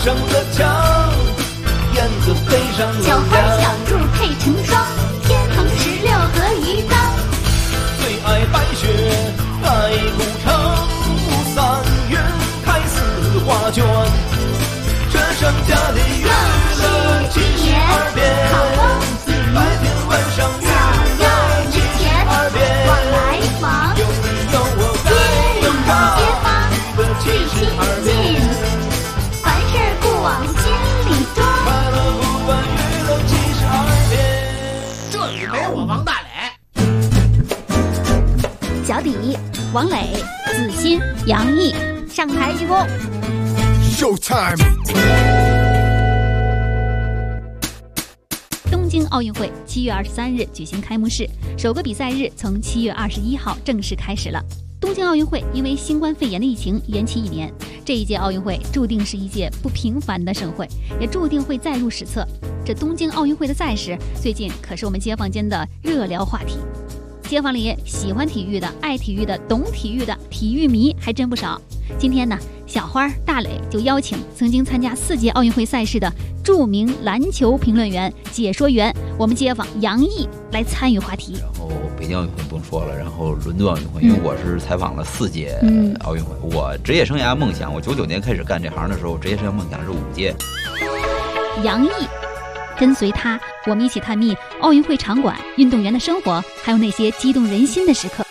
上的墙，燕子飞上了小花小兔配成双，天蓬16和鱼缸。 最爱白雪，爱古城，3月开4花卷。这商家的娱乐72变，白天晚上娱乐72变。 往来房， 有你有我街里街坊， 娱乐72变。 凡事不往心里装。 快乐不管娱乐72变。 这里没我王大磊。 小底、王磊、子欣、杨毅上台鞠躬。 Showtime！ 东京奥运会7月23日举行开幕式，首个比赛日从7月21号正式开始了。东京奥运会因为新冠肺炎的疫情延期1年，这一届奥运会注定是一届不平凡的盛会，也注定会载入史册。这东京奥运会的赛事最近可是我们街坊间的热聊话题。街坊里喜欢体育的、爱体育的、懂体育的体育迷还真不少。今天呢，小花、大磊就邀请曾经参加4届奥运会赛事的著名篮球评论员、解说员，我们街坊杨毅来参与话题。 然后北京奥运会不用说了，然后伦敦奥运会，因为我是采访了4届奥运会。我职业生涯梦想，我99年开始干这行的时候，职业生涯梦想是5届。 杨毅，跟随他，我们一起探秘奥运会场馆、运动员的生活，还有那些激动人心的时刻。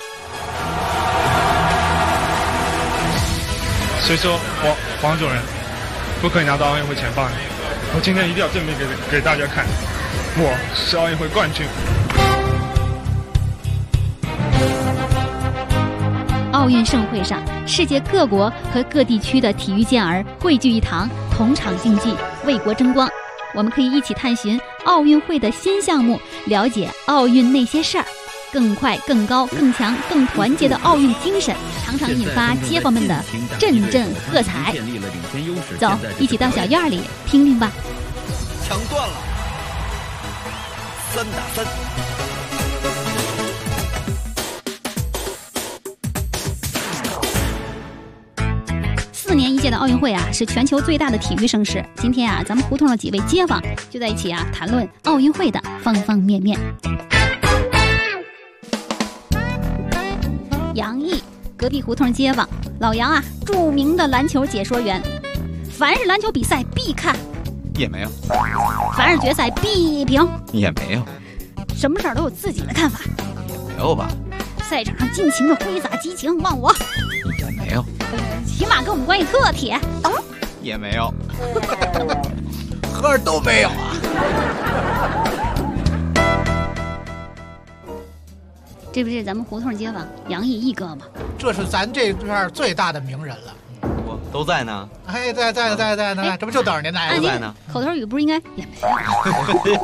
谁说黄种人不可以拿到奥运会前8名？我今天一定要证明给大家看，我是奥运会冠军。 奥运盛会上，世界各国和各地区的体育健儿汇聚一堂，同场竞技，为国争光。我们可以一起探寻奥运会的新项目，了解奥运那些事儿。更快、更高、更强、更团结的奥运精神，常常引发街坊们的阵阵喝彩。走，一起到小院里听听吧。 抢断了，3打3。 4年一届的奥运会啊，是全球最大的体育盛事。今天啊，咱们胡同的几位街坊就在一起啊，谈论奥运会的方方面面。杨毅，隔壁胡同街坊，老杨啊，著名的篮球解说员，凡是篮球比赛必看， 也没有， 凡是决赛必评， 也没有， 什么事儿都有自己的看法， 没有吧？ 赛场上尽情的挥洒激情，忘我， 也没有， 起码跟我们关系特铁， 也没有， 合着都没有啊。 这不是咱们胡同街坊杨毅毅哥吗？ 这是咱这片最大的名人了。 我都在呢。 哎，在呢，这不就等着您来都在呢。 口头语不是应该也没有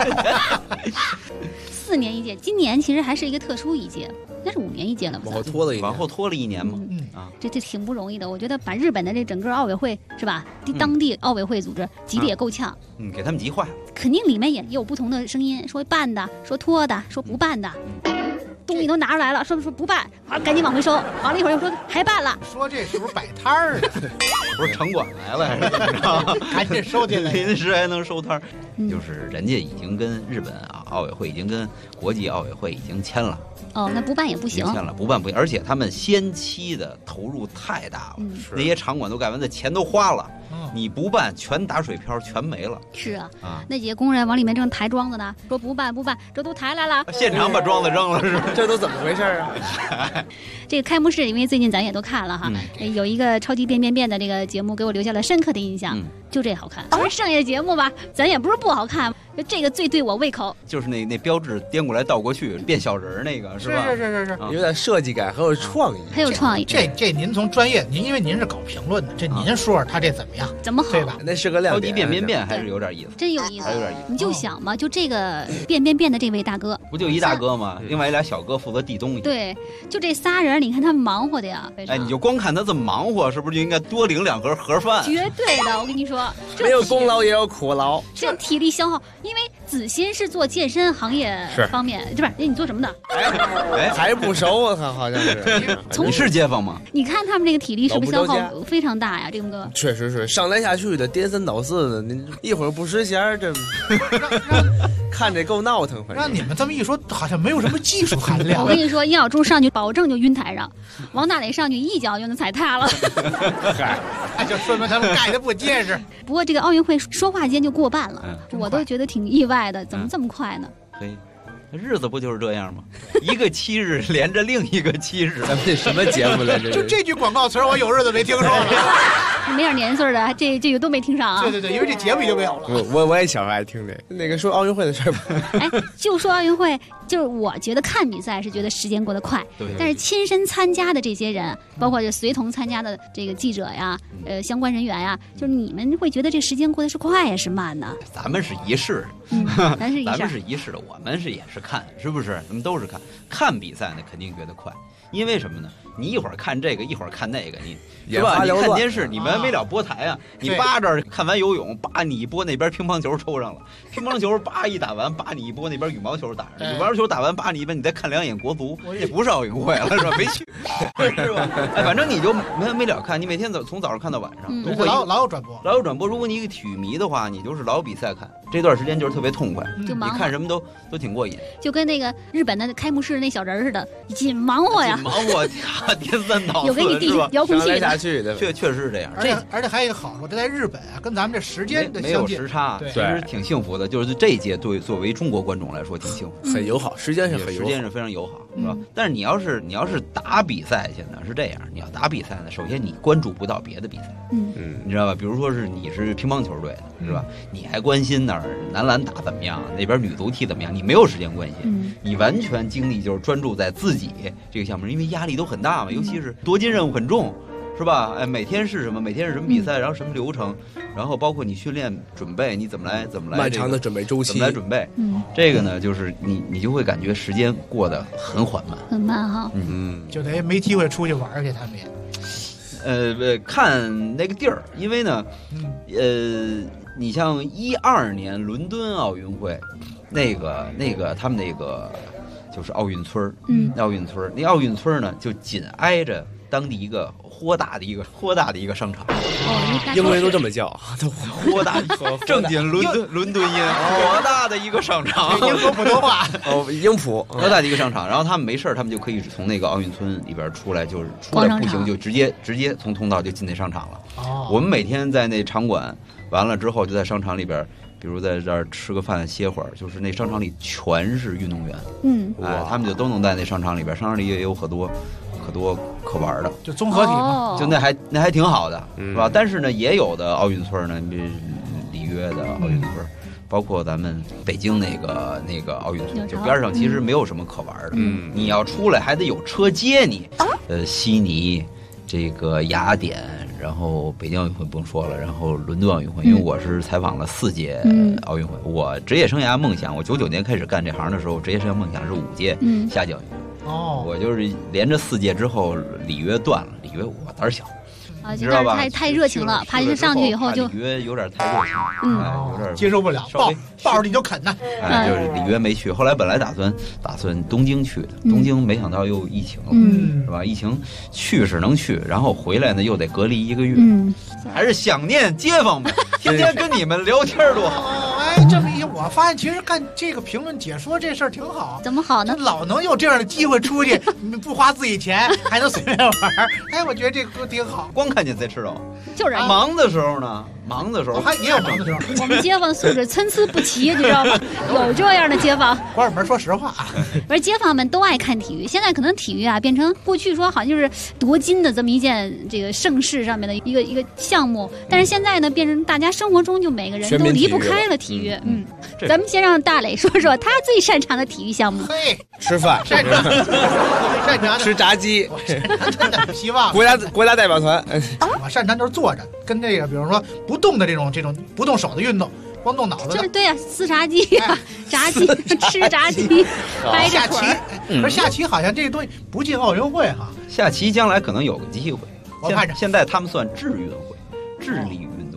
？4年一届，今年其实还是一个特殊一届，那是5年一届了嘛？ 往后拖了一年， 往后拖了1年嘛。 这挺不容易的。我觉得把日本的这整个奥委会是吧，当地奥委会组织急得也够呛。 给他们急坏了。 肯定里面也有不同的声音，说办的，说拖的，说不办的。东西都拿出来了，说不办，好，赶紧往回收。完了一会儿又说还办了， 说这是不是摆摊儿啊？ 不是城管来了还是怎么着？ 赶紧收进来， 临时还能收摊儿。就是人家已经跟日本奥委会已经跟国际奥委会已经签了。 哦，那不办也不行。 签了不办不行，而且他们先期的投入太大了，那些场馆都盖完，那钱都花了。你不办，全打水漂，全没了。 是啊，那几个工人往里面正抬庄子呢，说不办，这都抬来了， 现场把庄子扔了，是吧？ 这都怎么回事啊？ 这个开幕式，因为最近咱也都看了哈，有一个超级变的这个节目给我留下了深刻的印象，就这好看。而剩下的节目吧，咱也不是不好看，这个最对我胃口。 就是那标志颠过来倒过去变小人那个，是吧？ 是， 有点设计感，很有创意， 很有创意。 这您从专业，因为您是搞评论的，这您说说他这怎么样？ 怎么好？ 对吧？ 那是个亮点。超级变还是有点意思， 真有意思， 还有点意思。 你就想嘛，就这个变的这位大哥， 不就一大哥吗？另外2小哥负责递东西。 对，就这仨人，你看他们忙活的呀。 哎，你就光看他这么忙活，是不是就应该多领2盒盒饭？ 绝对的，我跟你说， 没有功劳也有苦劳， 这体力消耗，因因为子欣是做健身行业方面，是不是？你做什么的？ 还不熟，我看好像是。 你是街坊吗？ 你看他们这个体力是不是消耗非常大呀？这个哥确实是上来下去的，颠三倒四的，你一会儿不识弦，这看着够闹腾。 让你们这么一说，好像没有什么技术含量。 我跟你说，殷小柱上去保证就晕台上，王大磊上去一脚就能踩塌了。 那就说明他们盖的不结实。 不过这个奥运会说话间就过半了，我都觉得挺意外的，怎么这么快呢？ 嘿，日子不就是这样吗？一个7日连着另一个7日， 咱们这什么节目来着？ 就这句广告词我有日子没听说过。 没点年岁的，这个都没听上啊。 对，因为这节目已经没有了。 我也小时候爱听这那个说奥运会的事儿吧。 哎，就说奥运会，就是我觉得看比赛是觉得时间过得快，但是亲身参加的这些人，包括就随同参加的这个记者呀，相关人员呀，就是你们会觉得这时间过得是快呀是慢呢？ 咱们是一世， 咱是一世的，我们也是看，是不是？咱们都是看比赛呢，肯定觉得快。因为什么呢？你一会儿看这个，一会儿看那个，你是吧？你看电视，你完没了播台啊！你扒着看完游泳，扒你一拨那边乒乓球抽上了，乒乓球扒一打完，扒你一拨那边羽毛球打上，羽毛球打完扒你一边，你再看2眼国足，这不是奥运会了，是吧？没去，是吧？哎，反正你就没了看，你每天从早上看到晚上，如果老有转播， 老有转播。如果你一个体育迷的话，你就是老有比赛看，这段时间就是特别痛快， 就忙， 你看什么都挺过瘾， 就跟那个日本的开幕式那小人似的，紧忙活呀。 忙活颠三倒四， 有给你递遥控器下去的， 确实是这样。 而且还有一个好处，这在日本啊，跟咱们这时间的没有时差，其实挺幸福的。就是这一届作为中国观众来说挺幸福， 很友好，时间是非常友好，是吧？但是你要是打比赛去呢，是这样，你要打比赛呢，首先你关注不到别的比赛，你知道吧？比如说你是乒乓球队的，是吧？你还关心那儿男篮打怎么样，那边女足踢怎么样，你没有时间关心，你完全精力就是专注在自己这个项目，因为压力都很大嘛，尤其是夺金任务很重，是吧？哎，每天是什么比赛，然后什么流程，然后包括你训练准备，你怎么来漫长的准备周期， 怎么来准备？这个呢，就是你就会感觉时间过得很缓慢， 很慢哈。 就得没机会出去玩去，他们也。看那个地儿，因为呢，你像2012年伦敦奥运会，那个他们那个就是奥运村，那奥运村呢就紧挨着当地一个豁大的一个商场。 英国人都这么叫， 豁大，正经伦敦音，豁大的一个商场。 英国普通话英普， 豁大的一个商场。然后他们没事，他们就可以从那个奥运村里边出来，就是出来步行就直接从通道就进那商场了。我们每天在那场馆完了之后，就在商场里边。比如在这儿吃个饭歇会儿，就是那商场里全是运动员，他们就都能在那商场里边，商场里也有很多可玩的， 就综合体嘛， 就那还挺好的，是吧？但是呢，也有的奥运村呢，里约的奥运村，包括咱们北京那个奥运村，就边上其实没有什么可玩的，你要出来还得有车接你，悉尼。这个雅典，然后北京奥运会不用说了，然后伦敦奥运会，因为我是采访了4届奥运会。我职业生涯梦想，我99年开始干这行的时候，职业生涯梦想是5届夏季奥运会。我就是连着4届之后，里约断了，里约我胆儿小。 知道吧？太热情了，爬上去以后就里约有点太热情，有点接受不了，抱着你就啃呢。 就是里约没去，后来本来打算东京去的，东京没想到又疫情了，是吧？疫情去是能去，然后回来呢又得隔离1个月，还是想念街坊们，天天跟你们聊天多好。 哎，这么一我发现其实干这个评论解说这事儿挺好。 怎么好呢？ 老能有这样的机会出去，不花自己钱，还能随便玩。哎，我觉得这个挺好。 光看见才知道， 就是忙的时候呢，还也有忙的时候。 我们街坊素质参差不齐，你知道吗？有这样的街坊。 关上门说实话， 不是街坊们都爱看体育，现在可能体育啊变成过去说好像就是夺金的这么一件这个盛世上面的一个项目，但是现在呢变成大家生活中就每个人都离不开了体育。咱们先让大磊说说他最擅长的体育项目。 吃饭， 擅长吃炸鸡。 希望国家代表团。 我擅长就是坐着，跟这个比如说不动的这种不动手的运动，光动脑子的。 就是对呀，撕炸鸡呀，炸鸡吃炸鸡，掰下棋。可是下棋好像这个东西不进奥运会哈。 下棋将来可能有个机会。 我看着现在他们算智运会，智力运动。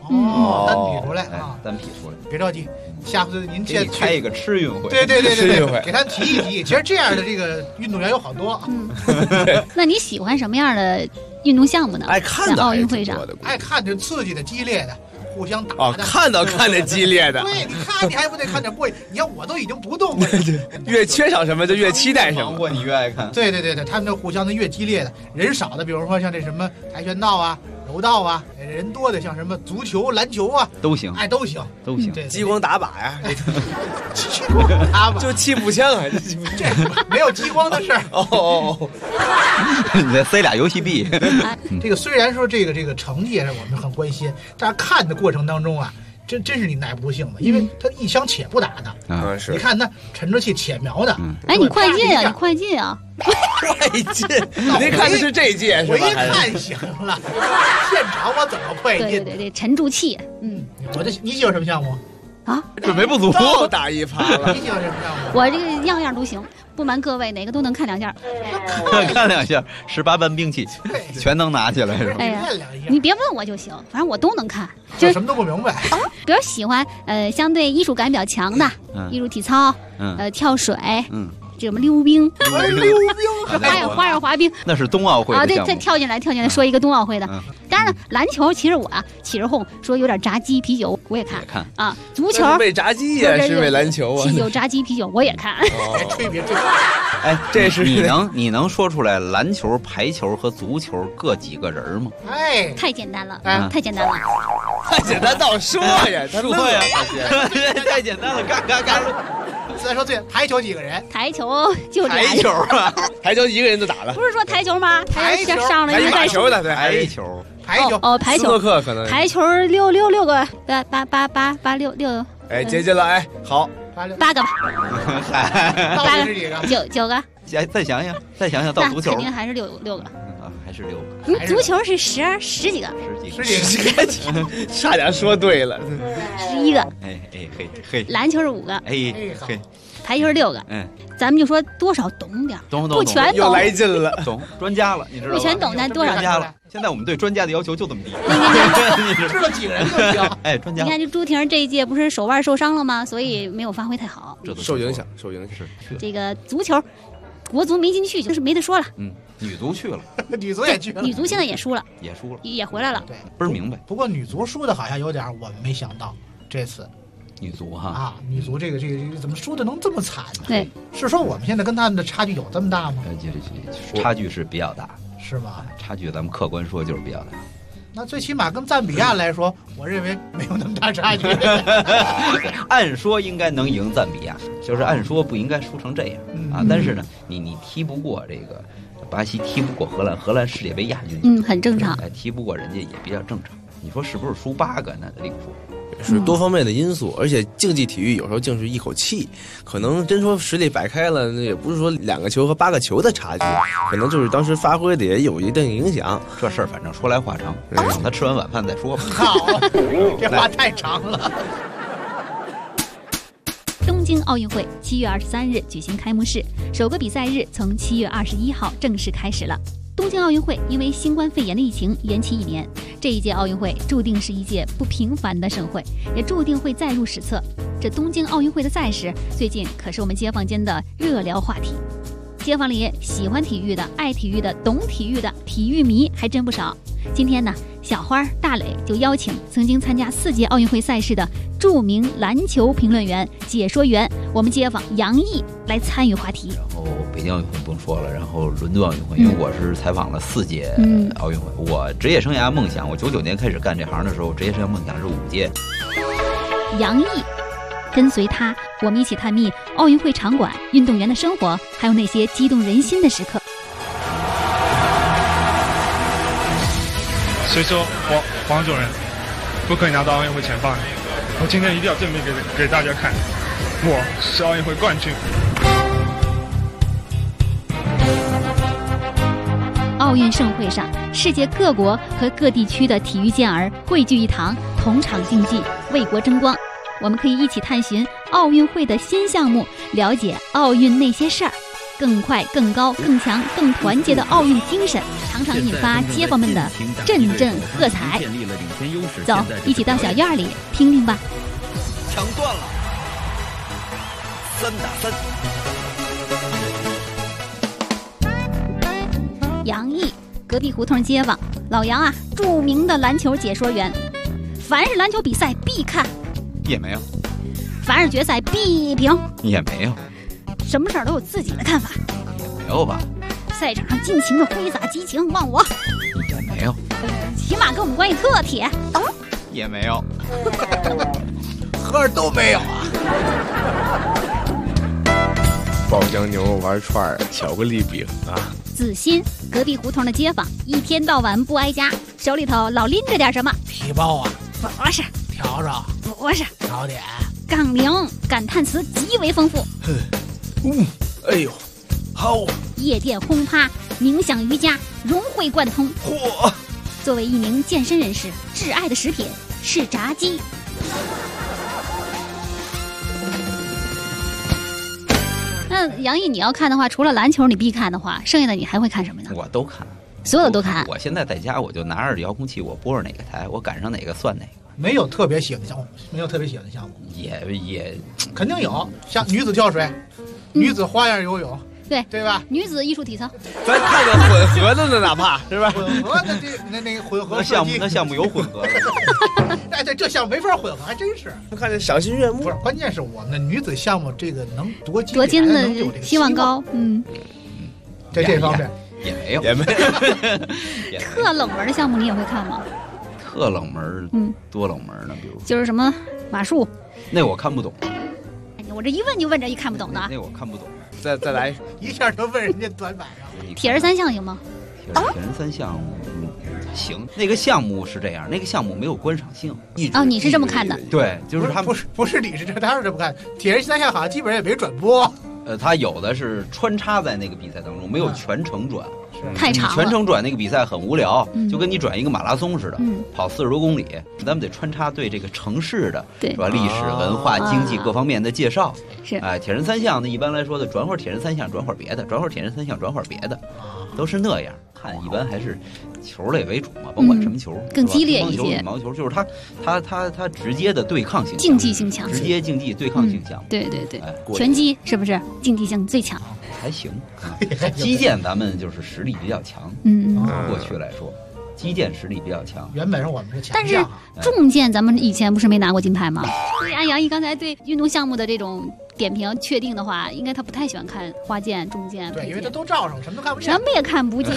单匹出来啊， 单匹出来。 别着急，下回您给你开一个吃运会。 对， 吃运会给他提一提。其实这样的这个运动员有好多。 那你喜欢什么样的运动项目呢？ 爱看的在奥运会上， 爱看着刺激的、激烈的。互相打的看着激烈的。 对，你看你还不得看点过瘾？你看我都已经不动了。 越缺少什么就越期待什么， 你越爱看。 对，他们这互相的越激烈的，人少的，比如说像这什么跆拳道啊、柔道啊，人多的像什么足球、篮球啊， 都行， 都行。 对， 激光打靶呀， 激光打靶就气步枪啊， 这没有激光的事儿。 你再塞俩游戏币。 这个虽然说这个成绩是我们很关心，但是看的过程当中啊，真是你耐不住性子，因为他一枪且不打的。 是。 你看他沉着气且瞄的。 哎，你快进啊！你快进啊！ 快进！您看的是这一届是吧？ 我一看行了，现场我怎么快进？ 对，沉住气。 你喜欢什么项目？ 啊， 准备不足， 又打一趴了。 你喜欢什么项目？ 我这个样样都行，不瞒各位，哪个都能看两下。 看两下，18般兵器全能拿起来是吧？ 哎呀，你别问我就行，反正我都能看。就什么都不明白。 比较喜欢相对艺术感比较强的，艺术体操，跳水，这什么溜冰，还有花样滑冰， 那是冬奥会的项目。 对，跳进来，说一个冬奥会的。当然了，篮球其实我起着哄说有点炸鸡啤酒，我也看啊。足球为炸鸡呀，是为篮球啊。 有炸鸡啤酒我也看。 别吹。 哎，这是你能说出来篮球、排球和足球各几个人吗？ 哎， 太简单了，太简单了， 太简单到说呀，他说呀， 太简单了，干。 再说对，排球几个人？ 台球就俩人。 台球啊， 台球一个人就打了。 不是说台球吗？台球上了一个排球的，对， 排球。 排球。 斯诺克可能。 排球六个，8六。 哎，接近了，哎，好 ，8个吧。 8个是几个 ？9个。 再想想，到足球肯定还是6个。 还是6个。 足球是十几个。 十几个， 差点说对了。 11个。 嘿。 篮球是5个。 嘿。 排球是6个。咱们就说多少懂点，不全懂。 又来劲了， 懂专家了，你知道吗？ 不全懂，但多少专家了。现在我们对专家的要求就这么低。 知道几个人就行。 哎，专家。 你看这朱婷这一届不是手腕受伤了吗？所以没有发挥太好。 受影响。 这个足球，国足没进去，就是没得说了。 女足去了， 女足也去了， 女足现在也输了， 也回来了。 对， 不是明白。 不过女足输的好像有点我们没想到，这次女足哈女足这个怎么输的能这么惨呢？ 对， 是说我们现在跟他们的差距有这么大吗？ 差距是比较大， 是吗？ 差距咱们客观说就是比较大。 那最起码跟赞比亚来说，我认为没有那么大差距。 按说应该能赢赞比亚，就是按说不应该输成这样啊。但是呢，你踢不过这个巴西，踢不过荷兰，荷兰世界杯亚军， 很正常。 踢不过人家也比较正常。你说是不是输8个那另说？ 是多方面的因素，而且竞技体育有时候竟是一口气，可能真说实力摆开了，那也不是说2个球和8个球的差距，可能就是当时发挥的也有一定影响。 这事儿反正说来话长，等他吃完晚饭再说吧。 好，这话太长了。 东京奥运会7月23日举行开幕式，首个比赛日从7月21号正式开始了。东京奥运会因为新冠肺炎的疫情延期1年，这一届奥运会注定是一届不平凡的盛会，也注定会载入史册。这东京奥运会的赛事最近可是我们街坊间的热聊话题。街坊里喜欢体育的、爱体育的、懂体育的体育迷还真不少。今天呢，小花、大磊就邀请曾经参加4届奥运会赛事的著名篮球评论员、解说员，我们街坊杨毅来参与话题。 然后北京奥运会不用说了，然后伦敦奥运会，因为我是采访了4届奥运会。我职业生涯梦想，我99年开始干这行的时候，职业生涯梦想是5届。 杨毅，跟随他，我们一起探秘奥运会场馆、运动员的生活，还有那些激动人心的时刻。 谁说黄种人不可以拿到奥运会前棒？我今天一定要证明给大家看，我是奥运会冠军。 奥运盛会上，世界各国和各地区的体育健儿汇聚一堂，同场竞技，为国争光。我们可以一起探寻奥运会的新项目，了解奥运那些事儿。 更快、更高、更强、更团结的奥运精神，常常引发街坊们的阵阵喝彩。走，一起到小院里听听吧。 抢断了，3打3。 杨毅，隔壁胡同街坊，老杨啊，著名的篮球解说员，凡是篮球比赛必看， 也没有， 凡是决赛必评， 也没有， 什么事儿都有自己的看法， 也没有吧， 赛场上尽情的挥洒激情，忘我， 也没有， 起码跟我们关系特铁， 也没有， 合着都没有啊。 爆浆牛肉丸串儿、巧克力饼啊。 子欣，隔壁胡同的街坊，一天到晚不挨家，手里头老拎着点什么。 皮包啊， 不是， 笤帚， 不是， 早点， 杠铃，感叹词极为丰富。 哎呦，好！ 夜店轰趴，冥想瑜伽，融会贯通。 嚯！ 作为一名健身人士，挚爱的食品是炸鸡。那杨毅，你要看的话，除了篮球你必看的话，剩下的你还会看什么呢？ 我都看， 所有的都看。 我现在在家，我就拿着遥控器，我拨着哪个台，我赶上哪个算哪个。 没有特别喜欢的项目，没有特别喜欢的项目， 也肯定有，像女子跳水、女子花样游泳，对吧？ 女子艺术体操， 咱看个混合的呢，哪怕是吧？ 混合的那个混合那项目有混合的。 哎，对，这项目没法混合，还真是。 看着赏心悦目。 不是，关键是我们的女子项目这个能夺金的希望高， 在这方面也没有， 特冷门的项目你也会看吗？ 特冷门，多冷门呢？比如就是什么马术， 那我看不懂。 我这一问就问这一看不懂的， 那我看不懂。 再来一下就问人家短板上。 铁人三项行吗？ 铁人三项行，那个项目是这样，那个项目没有观赏性。 你是这么看的？ 对，就是他们不是你是他是这么看。铁人三项好像基本上也没转播。 他有的是穿插在那个比赛当中，没有全程转。 太长了， 全程转那个比赛很无聊，就跟你转一个马拉松似的，跑40多公里，咱们得穿插对这个城市的是吧？历史文化、经济各方面的介绍。 是铁人三项呢，一般来说的转会儿铁人三项，转会儿别的，转会儿铁人三项，转会儿别的，都是那样。看一般还是球类为主嘛，甭管什么球， 更激烈一些。 羽毛球就是它直接的对抗性， 竞技性强， 直接竞技对抗性强。 对，拳击是不是竞技性最强？ 还行，击剑咱们就是实力比较强。过去来说，击剑实力比较强。 原本是我们是强但是重剑咱们以前不是没拿过金牌吗？所以按杨毅刚才对运动项目的这种点评确定的话，应该他不太喜欢看花剑、重剑。 对，因为他都罩上，什么都看不见， 什么也看不见，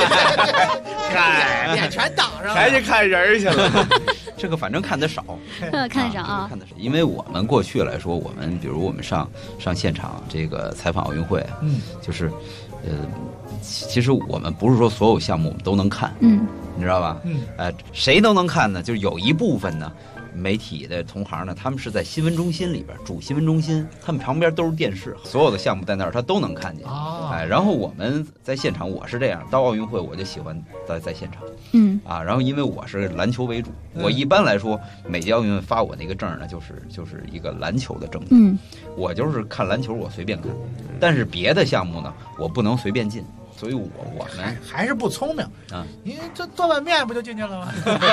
脸全挡上了， 还是看人去了。 这个反正看得少， 看得少啊， 看得少。因为我们过去来说，我们比如我们上现场这个采访奥运会，就是其实我们不是说所有项目我们都能看，你知道吧？谁都能看呢？就是有一部分呢。媒体的同行呢，他们是在新闻中心里边，主新闻中心，他们旁边都是电视，所有的项目在那儿，他都能看见。然后我们在现场，我是这样，到奥运会我就喜欢在现场，然后因为我是篮球为主，我一般来说每届奥运会发我那个证呢，就是一个篮球的证，我就是看篮球我随便看，但是别的项目呢，我不能随便进。所以我们还是不聪明啊！你这做碗面不就进去了吗？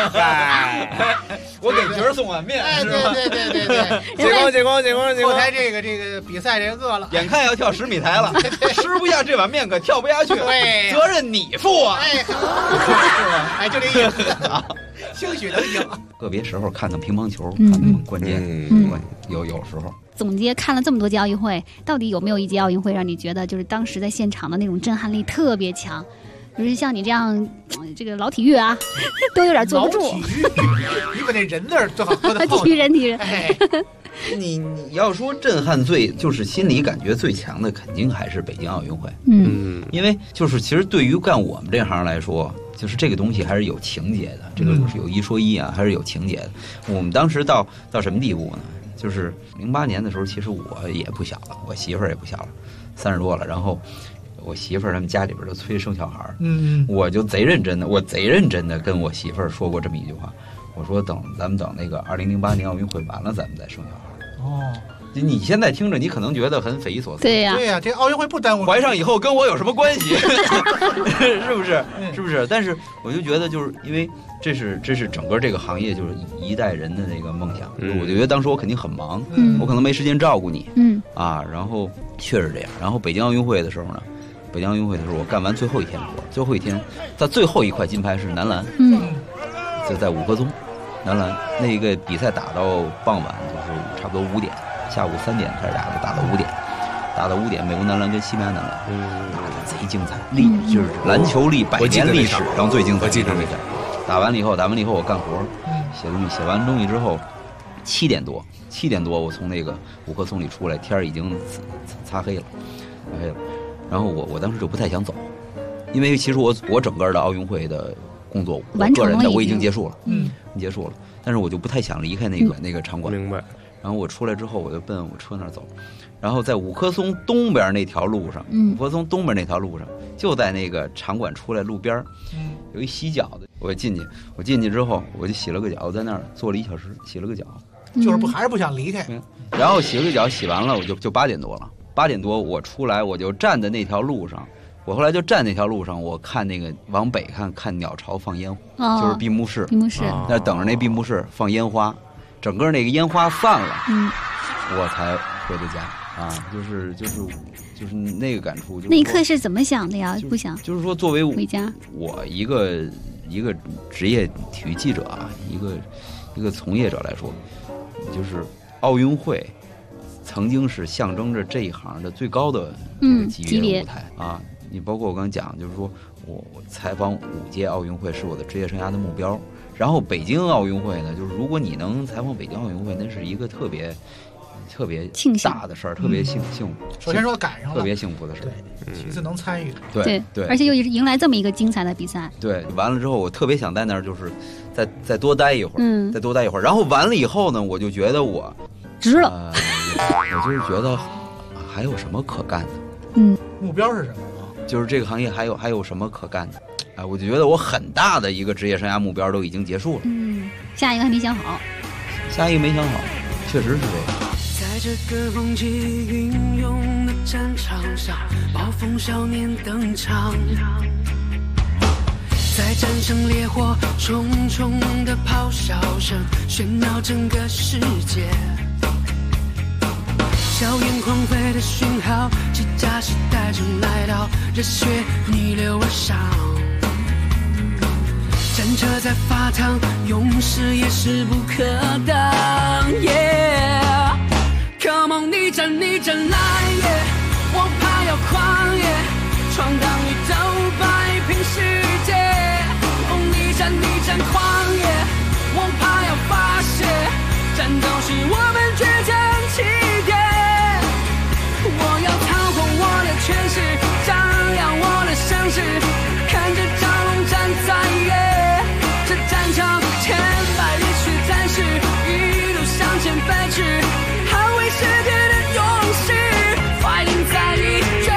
我给角儿送碗面， 哎，对， 解光！ 后台这个比赛人饿了， 眼看要跳10米台了，吃不下这碗面可跳不下去， 对， 责任你负啊！ 哎，就这意思啊，兴许能赢。 个别时候看看乒乓球，看看关键，有时候。 总结看了这么多届奥运会，到底有没有一届奥运会让你觉得就是当时在现场的那种震撼力特别强？就是像你这样，这个老体育啊，都有点坐不住。 老体育，你把那人字最好说的体育人。 哎， 你要说震撼就是心理感觉最强的，肯定还是北京奥运会。因为就是其实对于干我们这行来说，就是这个东西还是有情节的，这个是有一说一啊，还是有情节的。我们当时到什么地步呢？就是08年的时候，其实我也不小了，我媳妇儿也不小了，30多了。然后我媳妇儿他们家里边都催生小孩，我就贼认真的跟我媳妇儿说过这么一句话，我说咱们等那个2008年奥运会完了，咱们再生小孩。 你现在听着，你可能觉得很匪夷所思。 对呀， 对呀，这奥运会不耽误。 怀上以后跟我有什么关系？是不是？是不是？但是我就觉得，就是因为这是整个这个行业就是一代人的那个梦想。我就觉得当时我肯定很忙，我可能没时间照顾你，然后确实这样。然后北京奥运会的时候呢，我干完最后一天的活，最后一天，在最后一块金牌是男篮，就在五棵松。男篮那个比赛打到傍晚，就是差不多5点，下午3点开始打的，打到5点，美国男篮跟西班牙男篮，打的贼精彩，就是篮球历100年历史上最精彩的一场比赛。打完了以后我干活，写东西，写完东西之后7点多我从那个五棵松里出来，天已经擦黑了，然后我当时就不太想走，因为其实我整个的奥运会的工作，我个人的我已经结束了，结束了，但是我就不太想离开那个场馆。 明白。 然后我出来之后，我就奔我车那儿走，然后在五棵松东边那条路上，就在那个场馆出来路边，有一洗脚的，我进去之后，我就洗了个脚，我在那儿坐了1小时，洗了个脚， 就是还是不想离开。 然后洗了个脚，洗完了我就8点多了，8点多我出来，我就站在那条路上。我后来就站那条路上，我看那个往北看鸟巢放烟花，就是闭幕式，那等着那闭幕式放烟花，整个那个烟花散了，我才回的家啊，就是那个感触。就是、 那一刻是怎么想的呀？不想， 就是说作为回家， 我一个职业体育记者啊，一个从业者来说，就是奥运会曾经是象征着这一行的最高的级别的舞台啊。你包括我刚才讲，就是说我采访5届奥运会是我的职业生涯的目标。然后北京奥运会呢，就是如果你能采访北京奥运会，那是一个特别大的事儿，特别幸福。 首先说赶上了， 特别幸福的事儿。 对，其次能参与。 对， 而且又迎来这么一个精彩的比赛。 对，完了之后我特别想在那儿，就是再多待一会儿，再多待一会儿。然后完了以后呢，我就觉得我值了。 我就是觉得还有什么可干的？ 目标是什么？ 就是这个行业还有什么可干的？哎，我就觉得我很大的一个职业生涯目标都已经结束了。 下一个还没想好。 下一个没想好，确实是这样。 在这个风起云涌的战场上，暴风少年登场，在战胜烈火，重重的咆哮声喧闹整个世界。硝烟狂飞的讯号，机甲时代正来到，热血逆流而上。战车在发烫，勇士也势不可挡。Yeah， Come on， 逆战来，yeah， 王牌要狂野，闯荡宇宙，摆平世界。哦，逆战狂野，王牌要发泄，战斗是我们倔强起点。我要操控我的权势，张扬我的声势，看着张龙站在这战场，千百热血战士一路向前飞驰，捍卫世界的勇士 ，Fighting 在一决。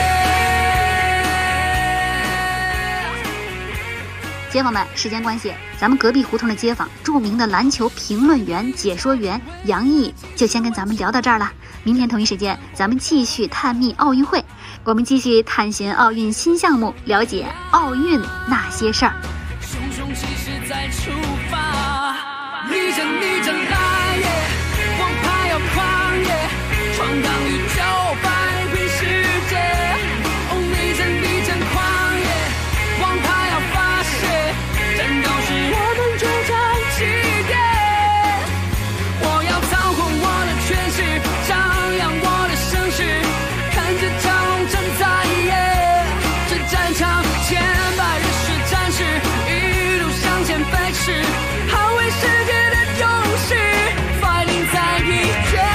街坊们，时间关系，咱们隔壁胡同的街坊，著名的篮球评论员、解说员杨毅，就先跟咱们聊到这儿了。明天同一时间，咱们继续探秘奥运会，我们继续探寻奥运新项目，了解奥运那些事儿。 熊熊气势再出发，逆战来耶，王牌要狂野，闯荡宇宙，摆平世界。哦，逆战狂野，王牌要发泄，战斗是我们倔强起点。我要操控我的权势，张扬我的声势，看着张龙正在这战场，千百热血战士一路向前飞驰，捍卫世界的勇士 ，Fighting 在一决。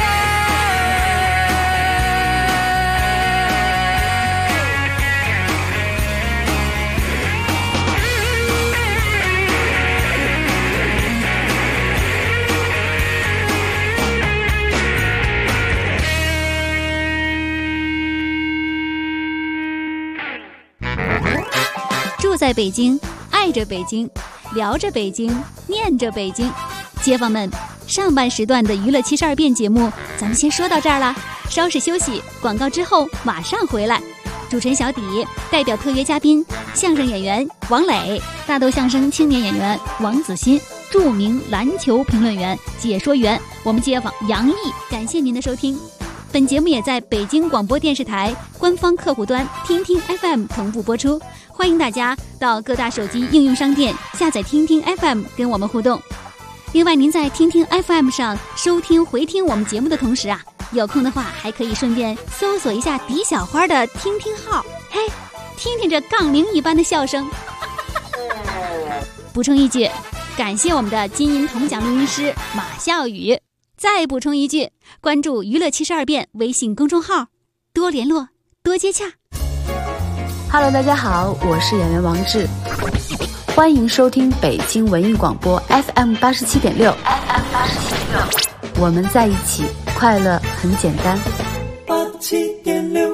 住在北京，爱着北京，聊着北京，念着北京，街坊们， 上半时段的娱乐72变节目，咱们先说到这儿了，稍事休息，广告之后马上回来。主持人小迪代表特约嘉宾相声演员王磊、大豆相声青年演员王子欣、著名篮球评论员、解说员我们街坊杨毅。感谢您的收听。本节目也在北京广播电视台官方客户端听听 FM 同步播出，欢迎大家到各大手机应用商店下载听听 FM 跟我们互动。另外，您在听听 FM 上收听回听我们节目的同时啊，有空的话还可以顺便搜索一下狄小花的听听号，嘿，听听这杠铃一般的笑声。补充一句，感谢我们的金银铜奖录音师马笑宇。再补充一句，关注娱乐72变微信公众号，多联络，多接洽。 Hello， 大家好，我是演员王志，欢迎收听北京文艺广播 FM 87.6。我们在一起，快乐很简单。87.6。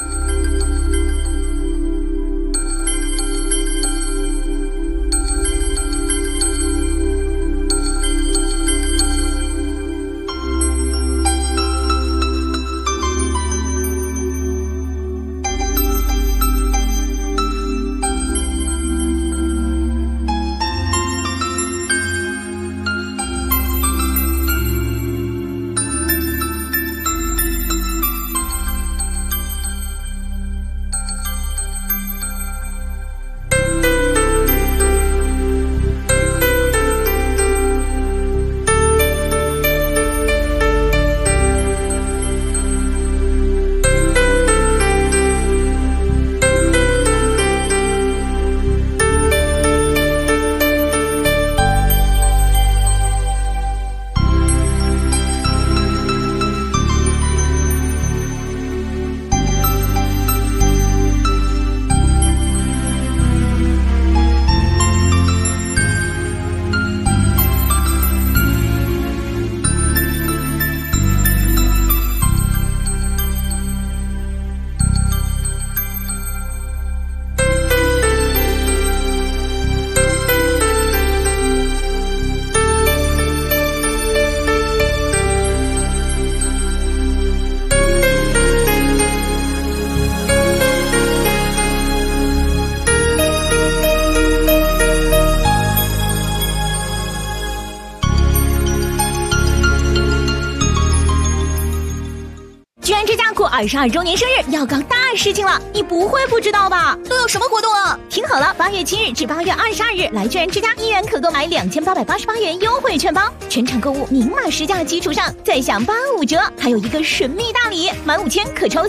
22周年生日要搞大事情了，你不会不知道吧？都有什么活动啊？听好了，8月7日至8月22日，来居然之家1元可购买2888元优惠券包，全场购物明码实价基础上再享85折，还有一个神秘大礼，满5000可抽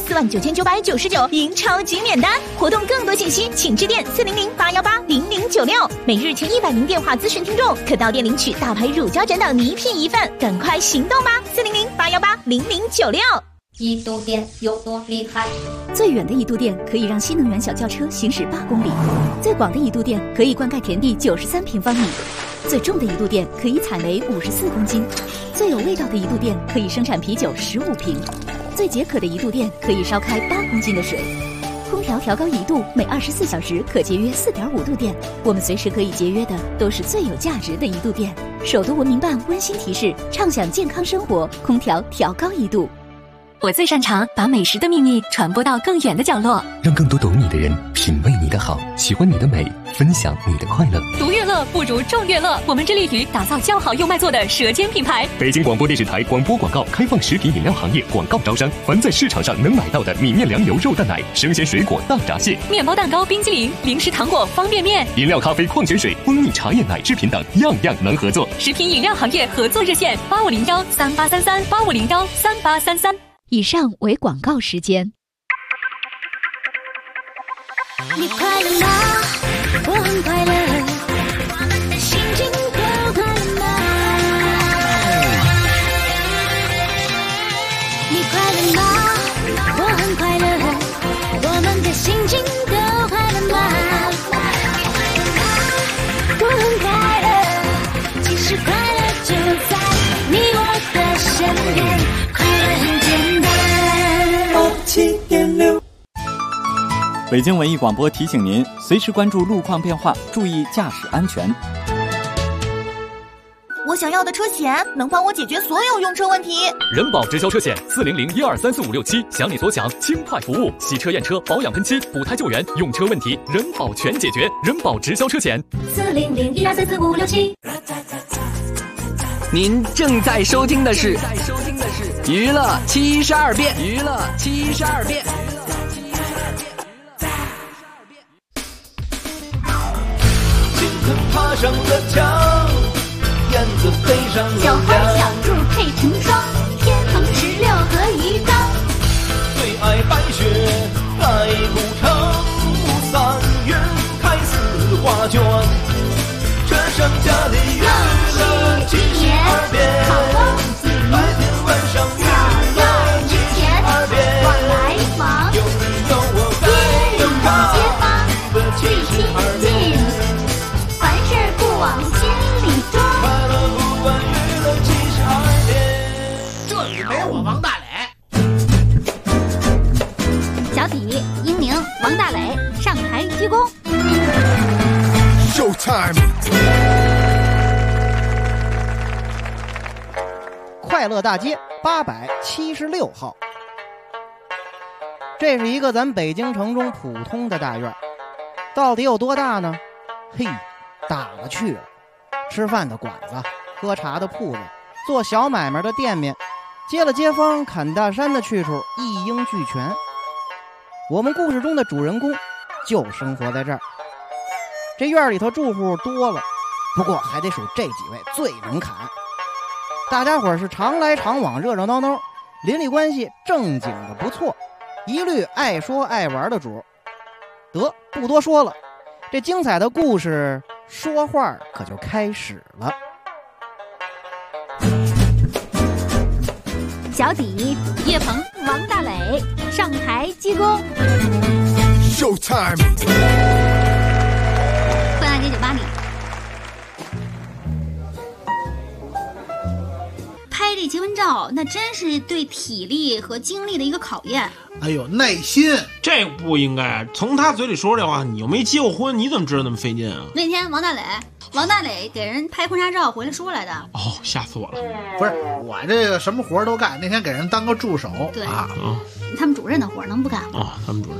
49999赢超级免单。活动更多信息请致电400-818-0096，每日前100名电话咨询听众可到店领取大牌乳胶枕等礼品1份，赶快行动吧！400-818-0096。 一度电有多厉害？ 最远的一度电可以让新能源小轿车行驶8公里，最广的一度电可以灌溉田地93平方米，最重的一度电可以采煤54公斤，最有味道的一度电可以生产啤酒15瓶，最解渴的一度电可以烧开8公斤的水。空调调高1度，每24小时可节约4.5度电。我们随时可以节约的都是最有价值的一度电。首都文明办温馨提示：畅享健康生活，空调调高1度。 我最擅长把美食的秘密传播到更远的角落， 让更多懂你的人品味你的好，喜欢你的美，分享你的快乐。 独乐乐不如众乐乐，我们致力于打造叫好又卖座的舌尖品牌。 北京广播电视台广播广告开放食品饮料行业广告招商，凡在市场上能买到的米面粮油肉蛋奶、生鲜水果大闸蟹、 面包蛋糕、冰激凌、零食糖果、方便面、 饮料、咖啡、矿泉水、蜂蜜茶叶、奶制品等，样样能合作。 食品饮料行业合作热线8501383385013833。 以上为广告时间。 你快乐吗？我很快乐，我们的心情都快乐吗？你快乐吗？我很快乐，我们的心情都快乐吗？我很快乐，其实快乐就在你我的身边，快乐很简单。7.6。 北京文艺广播提醒您，随时关注路况变化，注意驾驶安全。 我想要的车险能帮我解决所有用车问题。 人保直销车险40012345667，想你所想，轻快服务，洗车验车、保养喷漆、补胎救援，用车问题人保全解决。人保直销车险 40012345667。 您正在收听的是娱乐72变。娱乐72变。 青藤爬上了墙，燕子飞上了小花梁。 小兔配成双，天蓬16和鱼缸。 最爱白雪，爱古城，3月开4画卷。这剩下的娱乐72变，白天晚上娱乐72变。 往来往， 有你有我街里街坊最亲 72 近， 变。 凡事不往心里装。 快乐不管娱乐72变。 这里没我王大磊。 小底、英宁、王大磊上台鞠躬。 Showtime。 快乐大街876号，这是一个咱北京城中普通的大院，到底有多大呢？嘿，大了去了。吃饭的馆子，喝茶的铺子，做小买卖的店面，接了街坊砍大山的去处一应俱全。我们故事中的主人公就生活在这儿。这院里头住户多了，不过还得数这几位最能砍。大家伙是常来常往，热热闹闹，邻里关系正经的不错，一律爱说爱玩的主。得，不多说了，这精彩的故事说话可就开始了。 小底、叶鹏、王大磊上台鞠躬。 Showtime。 快乐街酒吧里，拍这结婚照，那真是对体力和精力的一个考验。 哎呦，耐心， 这不应该。从他嘴里说这话，你又没结过婚，你怎么知道那么费劲啊？ 那天王大磊给人拍婚纱照回来说来的。 哦，吓死我了！ 不是我这个什么活都干，那天给人当个助手。 对啊， 他们主任的活能不干吗？ 哦，他们主任。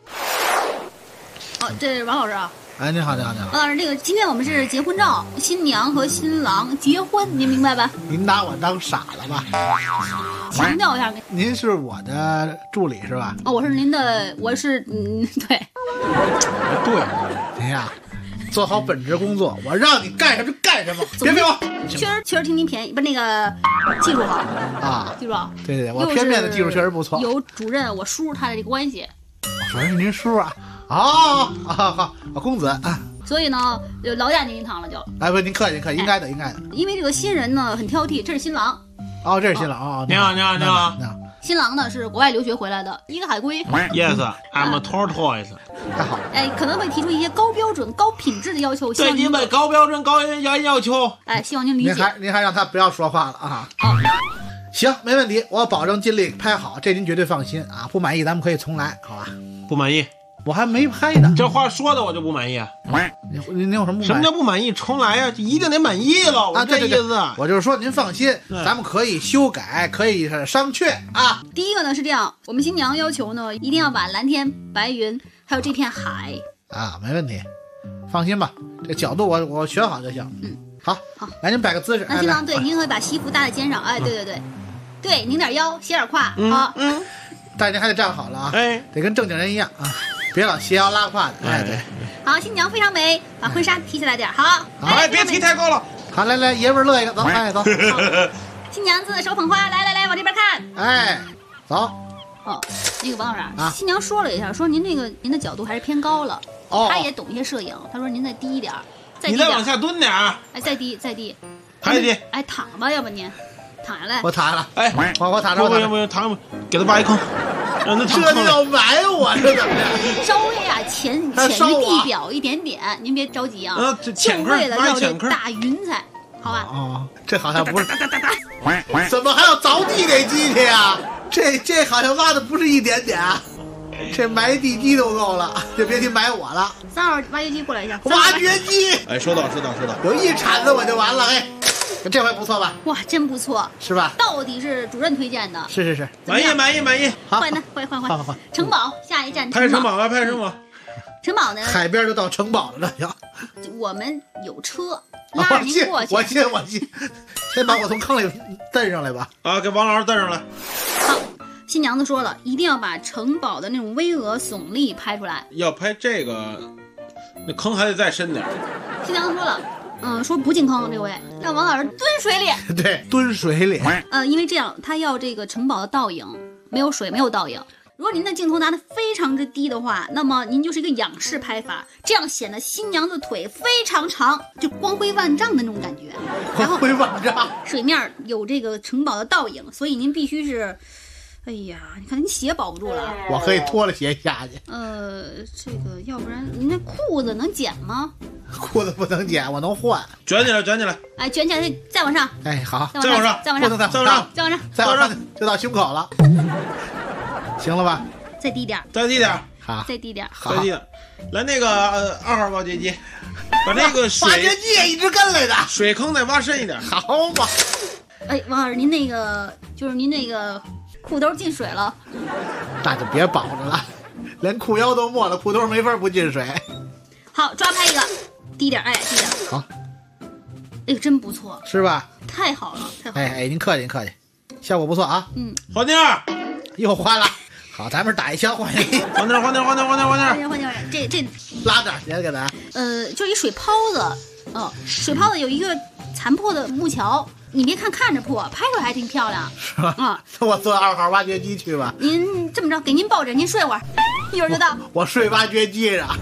哦，这是王老师啊。 哎，你好，你好，你好。 王老师，这个今天我们是结婚照，新娘和新郎结婚，您明白吧？ 您拿我当傻了吧？ 强调一下， 您是我的助理是吧？ 哦，我是您的，我是对。 对，您呀，做好本职工作，我让你干什么就干什么，别废话。 确实听您便宜，不是那个技术好啊，技术好。 对对，我片面的技术确实不错。 有主任，我叔他的这个关系。 主任是您叔啊？好，公子啊。 所以呢，就劳驾您一趟了就。 哎，不，您客气，应该的，应该的。 因为这个新人呢很挑剔，这是新郎。 哦，这是新郎哦。 你好。 新郎呢是国外留学回来的，一个海归。 Yes, I'm a tortoise。 太好了。 哎，可能会提出一些高标准、高品质的要求。 对您们高标准、高要求。 哎，希望您理解。 您还让他不要说话了啊。 好。 行，没问题，我保证尽力拍好，这您绝对放心啊。不满意咱们可以重来，好吧？ 不满意。 我还没拍呢， 这话说的我就不满意。 您有什么不满意？ 什么叫不满意？重来呀，一定得满意了。我这意思， 我就是说您放心，咱们可以修改，可以商榷啊。 第一个呢是这样，我们新娘要求呢一定要把蓝天白云还有这片海啊，没问题，放心吧，这角度我选好就行。好，来您摆个姿势。 那新郎对，您可以把西服搭在肩上，哎，对，拧点腰，斜点胯啊。 但您还得站好了啊，得跟正经人一样啊。别老斜腰拉胯的，哎对。 好，新娘非常美，把婚纱提起来点，好。 哎，别提太高了。 好，来，爷们儿乐一个，走，哎走。 新娘子手捧花，来，往这边看。 哎，走。 哦，那个王老师啊，新娘说了一下，说您的角度还是偏高了。哦。她也懂一些摄影，她说您再低一点， 你再往下蹲点。 哎，再低。 还低。 哎，躺吧，要不您躺下来。 我躺下了。 哎， 我躺着。 不用，躺，给他挖一坑。 这就要埋我，这怎么着？ 稍微啊潜于地表一点点，您别着急啊。就为了要这大云彩，好吧？ 哦，这好像不是。怎么还要凿地那机器啊？这好像挖的不是一点点啊，这埋地基都够了，就别提埋我了。 3号挖掘机过来一下。 挖掘机。 哎，收到。 有一铲子我就完了，哎。 这回不错吧？ 哇，真不错， 是吧？ 到底是主任推荐的。 是， 满意。 好， 换。城堡，下一站拍城堡吧，拍城堡。 城堡呢？ 海边就到城堡了，这要。 我们有车拉着您过去。 我信。先把我从坑里蹬上来吧。 啊，给王老师蹬上来。 好，新娘子说了，一定要把城堡的那种巍峨耸立拍出来。 要拍这个，那坑还得再深点。 新娘子说了，说不进坑，这回让王老师蹲水里。 对，蹲水里。 因为这样他要这个城堡的倒影，没有水，没有倒影。如果您的镜头拿得非常之低的话，那么您就是一个仰视拍法，这样显得新娘子腿非常长，就光辉万丈的那种感觉。 光辉万丈。 水面有这个城堡的倒影，所以您必须是，哎呀，你看您鞋保不住了。 我可以脱了鞋下去。 这个要不然您那裤子能剪吗？ 裤子不能剪，我能换。 卷起来。 哎，卷起来再往上。 哎，好， 再往上， 再往上就到胸口了。行了吧？ 再低点， 好， 再低点。 来那个2号挖掘机，把那个水挖掘机也一直跟来的， 水坑再挖深一点。 好嘛。 哎，王老师，您那个裤兜进水了， 那就别保着了，连裤腰都没了，裤兜没法不进水。 好，抓拍一个，低点，低点。 好， 哎呦，真不错， 是吧？ 太好了。 哎，您客气，效果不错啊。 黄妞又换了。好，咱们打一枪换一。 黄妞， 这拉点钱给咱。 就一水泡子，水泡子有一个残破的木桥，你别看着破，拍出来还挺漂亮， 是吧？那我坐2号挖掘机去吧。 您这么着，给您抱着，您睡会儿，一会儿就到。 我睡挖掘机上。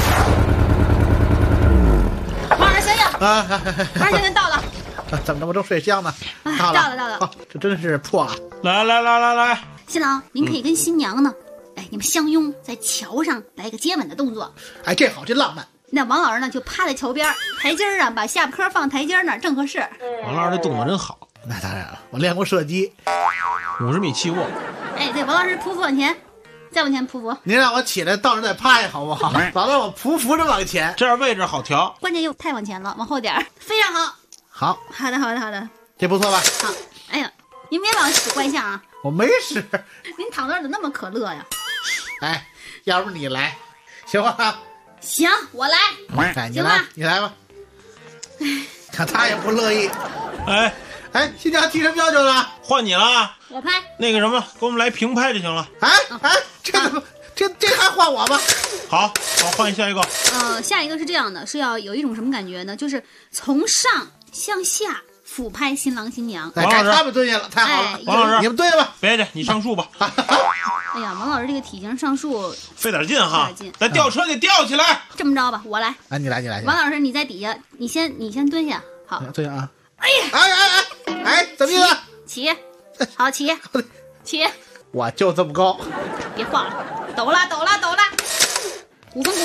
王二先生王二先生到了。 怎么这么正睡香呢？ 到了。 这真是破啊！ 来。 新郎，您可以跟新娘呢，你们相拥在桥上来个接吻的动作。 哎，这好，这浪漫。 那王老师呢，就趴在桥边，台阶啊，把下巴颏放台阶那儿，正合适。 王老师这动作真好。 那当然了，我练过射击 ，50米气卧。 哎，对，王老师匍匐往前，再往前匍匐。 您让我起来，到时再拍好不好？老让我匍着往前， 这样位置好调。 关键又太往前了，往后点，非常好。好的， 这不错吧？ 好，哎呀，您别老使怪相啊！ 我没使。 您躺那儿怎么那么可乐呀？ 哎，要不你来，行吗？ 行，我来。 哎，你来吧。看他也不乐意。 哎， 新娘提什么要求了？ 换你了。 我拍。 那个什么，给我们来平拍就行了。 哎，这怎么？这还换我吗？ 好，换下一个。 下一个是这样的，是要有一种什么感觉呢？就是从上向下俯拍新郎新娘。 该他们蹲下了，太好了。 王老师， 你们蹲下吧。 别介，你上树吧。 哎呀，王老师这个体型上树费点劲哈。咱吊车给吊起来。 这么着吧，我来。 啊，你来。 王老师你在底下，你先蹲下。好， 蹲下啊。 哎呀， 哎，怎么意思？ 起，好起。 我就这么高。 别晃了，抖了。鼓风。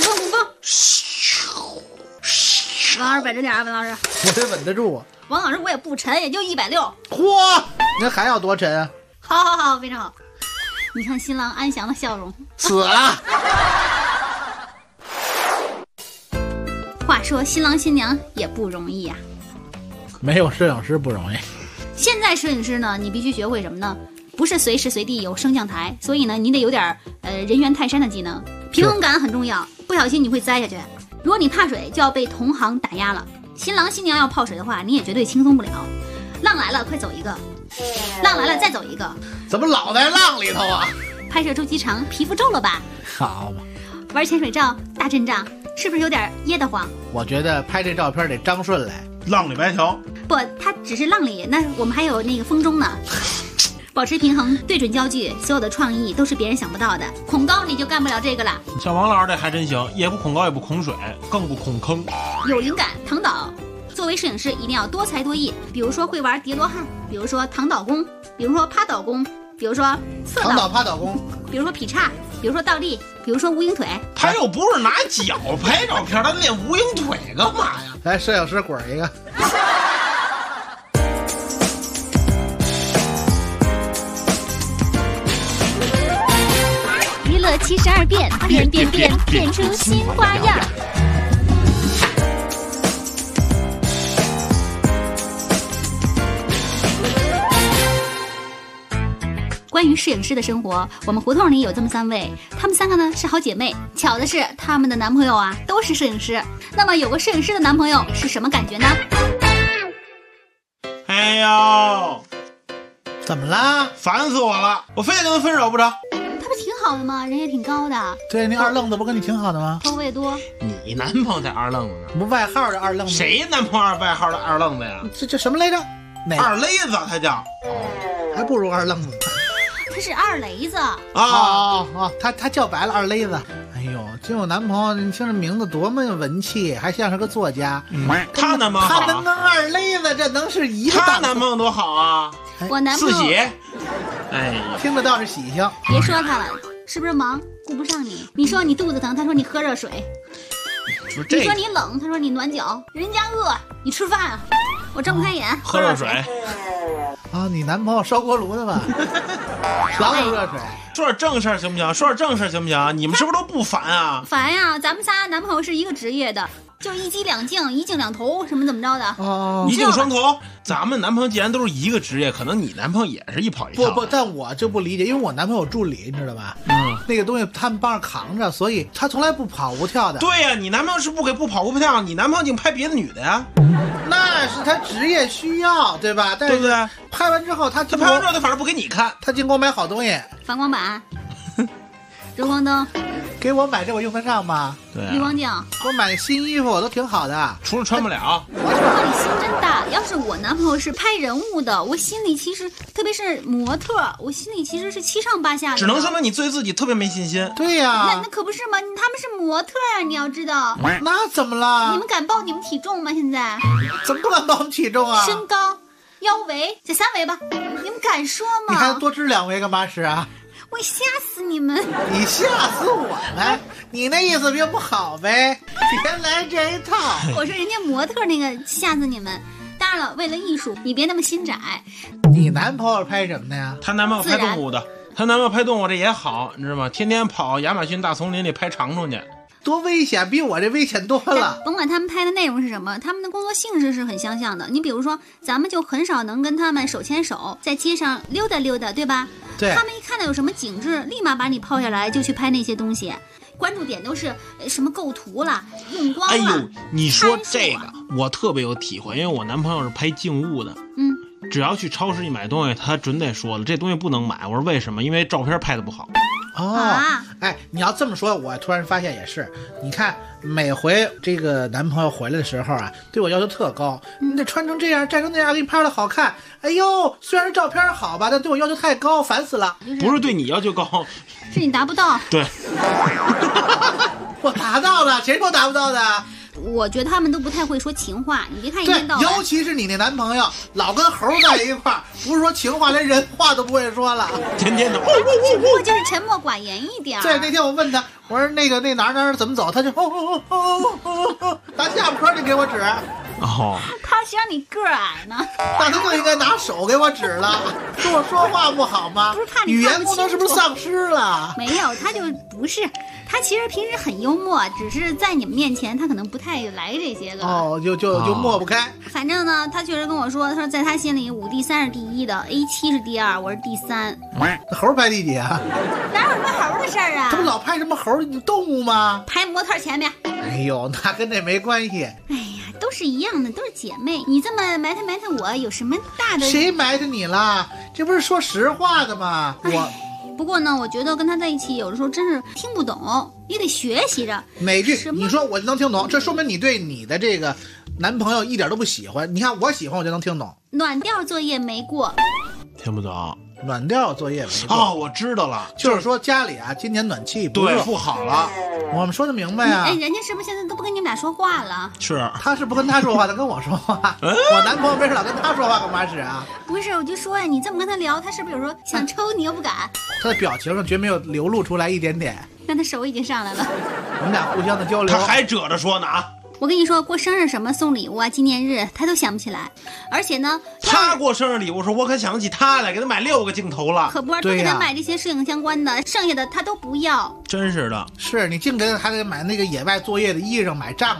王老师稳着点啊，王老师。 我得稳得住啊。 王老师我也不沉，也就160。 嚯，您还要多沉啊？ 好，非常好。你看新郎安详的笑容。 死了。 话说新郎新娘也不容易呀。 没有摄影师不容易。 现在摄影师呢，你必须学会什么呢？不是随时随地有升降台，所以呢，你得有点人猿泰山的技能，平衡感很重要，不小心你会栽下去。如果你怕水，就要被同行打压了。新郎新娘要泡水的话，你也绝对轻松不了。浪来了，快走一个；浪来了，再走一个。 怎么老在浪里头啊？ 拍摄周期长，皮肤皱了吧？ 好嘛。 玩潜水照，大阵仗，是不是有点噎得慌？ 我觉得拍这照片得张顺来。 浪里白条。 不，他只是浪里，那我们还有那个风中呢。保持平衡，对准焦距，所有的创意都是别人想不到的。恐高你就干不了这个了。 像王老师这还真行，也不恐高，也不恐水，更不恐坑。 有灵感，躺倒。作为摄影师，一定要多才多艺。比如说会玩叠罗汉，比如说躺倒弓，比如说趴倒弓，比如说侧倒躺倒趴倒弓， 比如说劈叉，比如说倒立，比如说无影腿。 他又不是拿脚拍照片，他练无影腿干嘛呀？ 来，摄影师滚一个。 娱乐72变，变出新花样。 关于摄影师的生活，我们胡同里有这么3位，她们3个呢是好姐妹。巧的是，她们的男朋友啊都是摄影师。那么有个摄影师的男朋友是什么感觉呢？ 哎呦， 怎么啦？ 烦死我了！我非得跟他分手不成？ 他不挺好的吗？人也挺高的。 对，那二愣子不跟你挺好的吗？ 头发也多。 你男朋友才二愣子呢？ 不外号的二愣子？ 谁男朋友外号的二愣子呀？ 这什么来着？ 二勒子，他叫， 还不如二愣子。 他是二雷子他叫白了二勒子。哎呦，这我男朋友，你听这名字多么文气，还像是个作家。 他男朋友好， 他能跟二勒子，这能是一个档次。 他男朋友多好啊！ 我男朋友四喜，哎， 听得到是喜庆。 别说他了，是不是忙顾不上你？你说你肚子疼，他说你喝热水。你说你冷，他说你暖脚。人家饿，你吃饭啊。我睁不开眼， 喝热水。 啊，你男朋友烧锅炉的吧？老有热水。 说点正事儿行不行？说点正事儿行不行？你们是不是都不烦啊？ 烦呀！咱们仨男朋友是一个职业的，就一机两镜，一镜两头，什么怎么着的？ 哦， 一镜双头。咱们男朋友既然都是一个职业，可能你男朋友也是一跑一跳。 不，但我就不理解，因为我男朋友有助理，你知道吧？那个东西他们帮着扛着，所以他从来不跑不跳的。 对呀，你男朋友是不跑不跳，你男朋友净拍别的女的呀？ 那是他职业需要，对吧？但是对不对？ 拍完之后他拍完之后他反正不给你看， 他净给我买好东西， 反光板、柔光灯。 给我买这我用得上吗？ 对、 滤光镜， 给我买新衣服我都挺好的， 除了穿不了。 我说你心真大。要是我男朋友是拍人物的，我心里其实，特别是模特，我心里其实是七上八下的。 只能说明你对自己特别没信心。 对呀， 那可不是吗？他们是模特啊，你要知道。 那怎么了？ 你们敢报你们体重吗？现在怎么不敢报我们体重啊？ 身高、腰围，这3围吧，你们敢说吗？ 你还多吃2围干嘛使啊？ 我吓死你们！ 你吓死我们！你那意思并不好呗，别来这一套。 我说人家模特那个吓死你们。当然了，为了艺术，你别那么心窄。 你男朋友拍什么的呀？ 他男朋友拍动物的，他男朋友拍动物这也好，你知道吗？天天跑亚马逊大丛林里拍长虫去。 多危险，比我这危险多了。 甭管他们拍的内容是什么，他们的工作性质是很相像的。你比如说，咱们就很少能跟他们手牵手在街上溜达溜达，对吧？ 对。 他们一看到有什么景致，立马把你抛下来就去拍那些东西，关注点都是什么构图啦、用光啦。 哎呦，你说这个我特别有体会，因为我男朋友是拍静物的。只要去超市一买东西，他准得说了，这东西不能买。我说为什么？因为照片拍的不好。 哎，你要这么说，我突然发现也是。你看，每回这个男朋友回来的时候啊，对我要求特高。你得穿成这样，站成那样，给你拍的好看。哎呦，虽然照片好吧，但对我要求太高，烦死了。 不是对你要求高， 是你达不到。 对， 我达到了，谁说达不到的？ 我觉得他们都不太会说情话，你别看一天到晚。 尤其是你那男朋友老跟猴在一块儿，不是说情话，连人话都不会说了， 天天的。 只不过就是沉默寡言一点。 对，那天我问他，我说那哪怎么走，他就拿下巴颏就给我指。 他嫌你个儿矮呢， 那他就应该拿手给我指了，跟我说话不好吗？ 不是怕你语言功能是不是丧失了？ 没有，他就不是。他其实平时很幽默，只是在你们面前他可能不太来这些个。 就抹不开。 反正呢，他确实跟我说，他说在他心里5D3是第一的 ，A7是第2，我是第3。 猴排第几啊？ 哪有什么猴的事儿啊？ 他不老拍什么猴？你动物吗？ 拍模特前面。 哎呦，那跟这没关系。 哎呀，都是一样的，都是姐妹。你这么埋汰我，有什么大的？ 谁埋汰你了？这不是说实话的吗？ 不过呢，我觉得跟他在一起有的时候真是听不懂，也得学习着。 哪句你说我就能听懂，这说明你对你的这个男朋友一点都不喜欢。你看我喜欢我就能听懂。 暖调作业没过， 听不懂。 暖调作业没过哦，我知道了， 就是说家里啊，今年暖气不好了。我们说的明白呀。 哎，人家是不是现在都不跟你们俩说话了？ 是， 他是不跟他说话，他跟我说话。我男朋友没事老跟他说话，干嘛使啊？ 不是，我就说呀，你这么跟他聊，他是不是有时候想抽你又不敢？ 他的表情上绝没有流露出来一点点。 但他手已经上来了。 我们俩互相的交流。 他还褶着说呢啊。 我跟你说，过生日什么送礼物啊，纪念日他都想不起来，而且呢， 他过生日礼物时候，我可想得起他来，给他买6个镜头了。 可不是，都给他买这些摄影相关的，剩下的他都不要。 真是的， 是你净给他还得买那个野外作业的衣裳，买帐篷，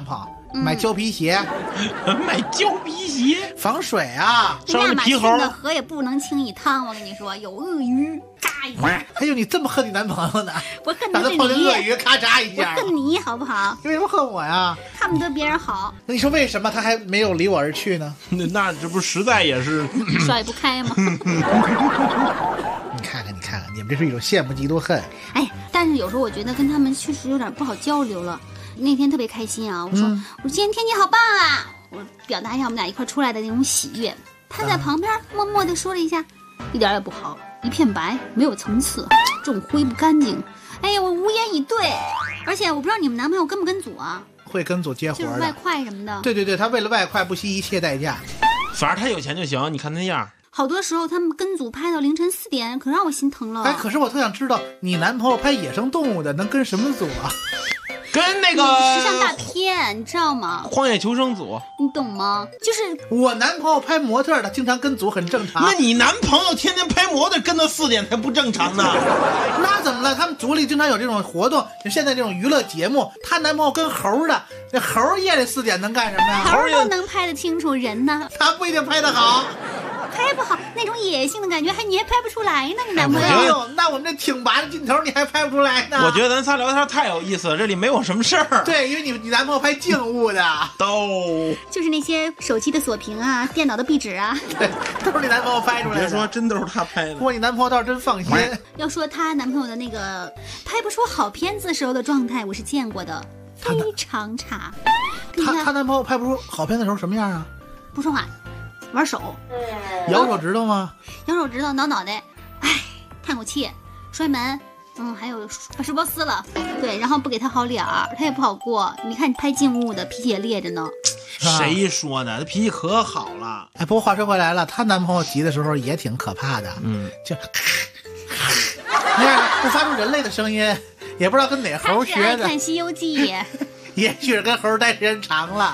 买胶皮鞋， 买胶皮鞋防水啊。 亚马逊的河也不能轻易趟，我跟你说，有鳄鱼，咔一下。 还有你这么恨你男朋友呢？ 我恨的是你， 碰见鳄鱼，咔嚓一下。 我恨你好不好？ 你为什么恨我呀？ 看不得别人好。 那你说为什么他还没有离我而去呢？ 那这不实在也是甩不开吗？ 你看看，你们这是一种羡慕嫉妒恨。 哎，但是有时候我觉得跟他们确实有点不好交流了。那天特别开心啊！我说今天天气好棒啊！我表达一下我们俩一块出来的那种喜悦。他在旁边默默地说了一下，一点也不好，一片白，没有层次，这种灰不干净。哎呀，我无言以对。而且我不知道你们男朋友跟不跟组啊？ 会跟组接活的， 就是外快什么的。 对，他为了外快不惜一切代价。 反正他有钱就行，你看那样。 好多时候他们跟组拍到凌晨4点，可让我心疼了。 哎，可是我特想知道，你男朋友拍野生动物的能跟什么组啊？ 跟那个时尚大片，你知道吗？ 荒野求生组， 你懂吗？就是我男朋友拍模特的，经常跟组很正常。 那你男朋友天天拍模特跟到4点才不正常呢？ 那怎么了？他们组里经常有这种活动，就现在这种娱乐节目，她男朋友跟猴的，那猴夜里4点能干什么呀？ 猴都能拍得清楚人呢， 他不一定拍得好。 拍不好那种野性的感觉，你还拍不出来呢，你男朋友。 哎呦，那我们这挺拔的镜头你还拍不出来呢？ 我觉得咱仨聊天太有意思了，这里没有什么事儿。 对，因为你男朋友拍静物的， 就是那些手机的锁屏啊，电脑的壁纸啊， 对，都是你男朋友拍出来的。 别说真都是他拍的， 不过你男朋友倒是真放心。 要说她男朋友的那个拍不出好片子时候的状态，我是见过的，非常差。 她男朋友拍不出好片子的时候什么样啊？ 不说话。玩手， 摇手指头吗？ 摇手指头，挠脑袋，哎，叹口气，摔门，还有把书包撕了，对，然后不给他好脸儿，他也不好过。你看你拍静物的脾气也烈着呢。 谁说的？他脾气可好了。 哎，不过话说回来了，她男朋友急的时候也挺可怕的，就那样不发出人类的声音，也不知道跟哪猴学的。 他是爱看《西游记》， 也许是跟猴待时间长了。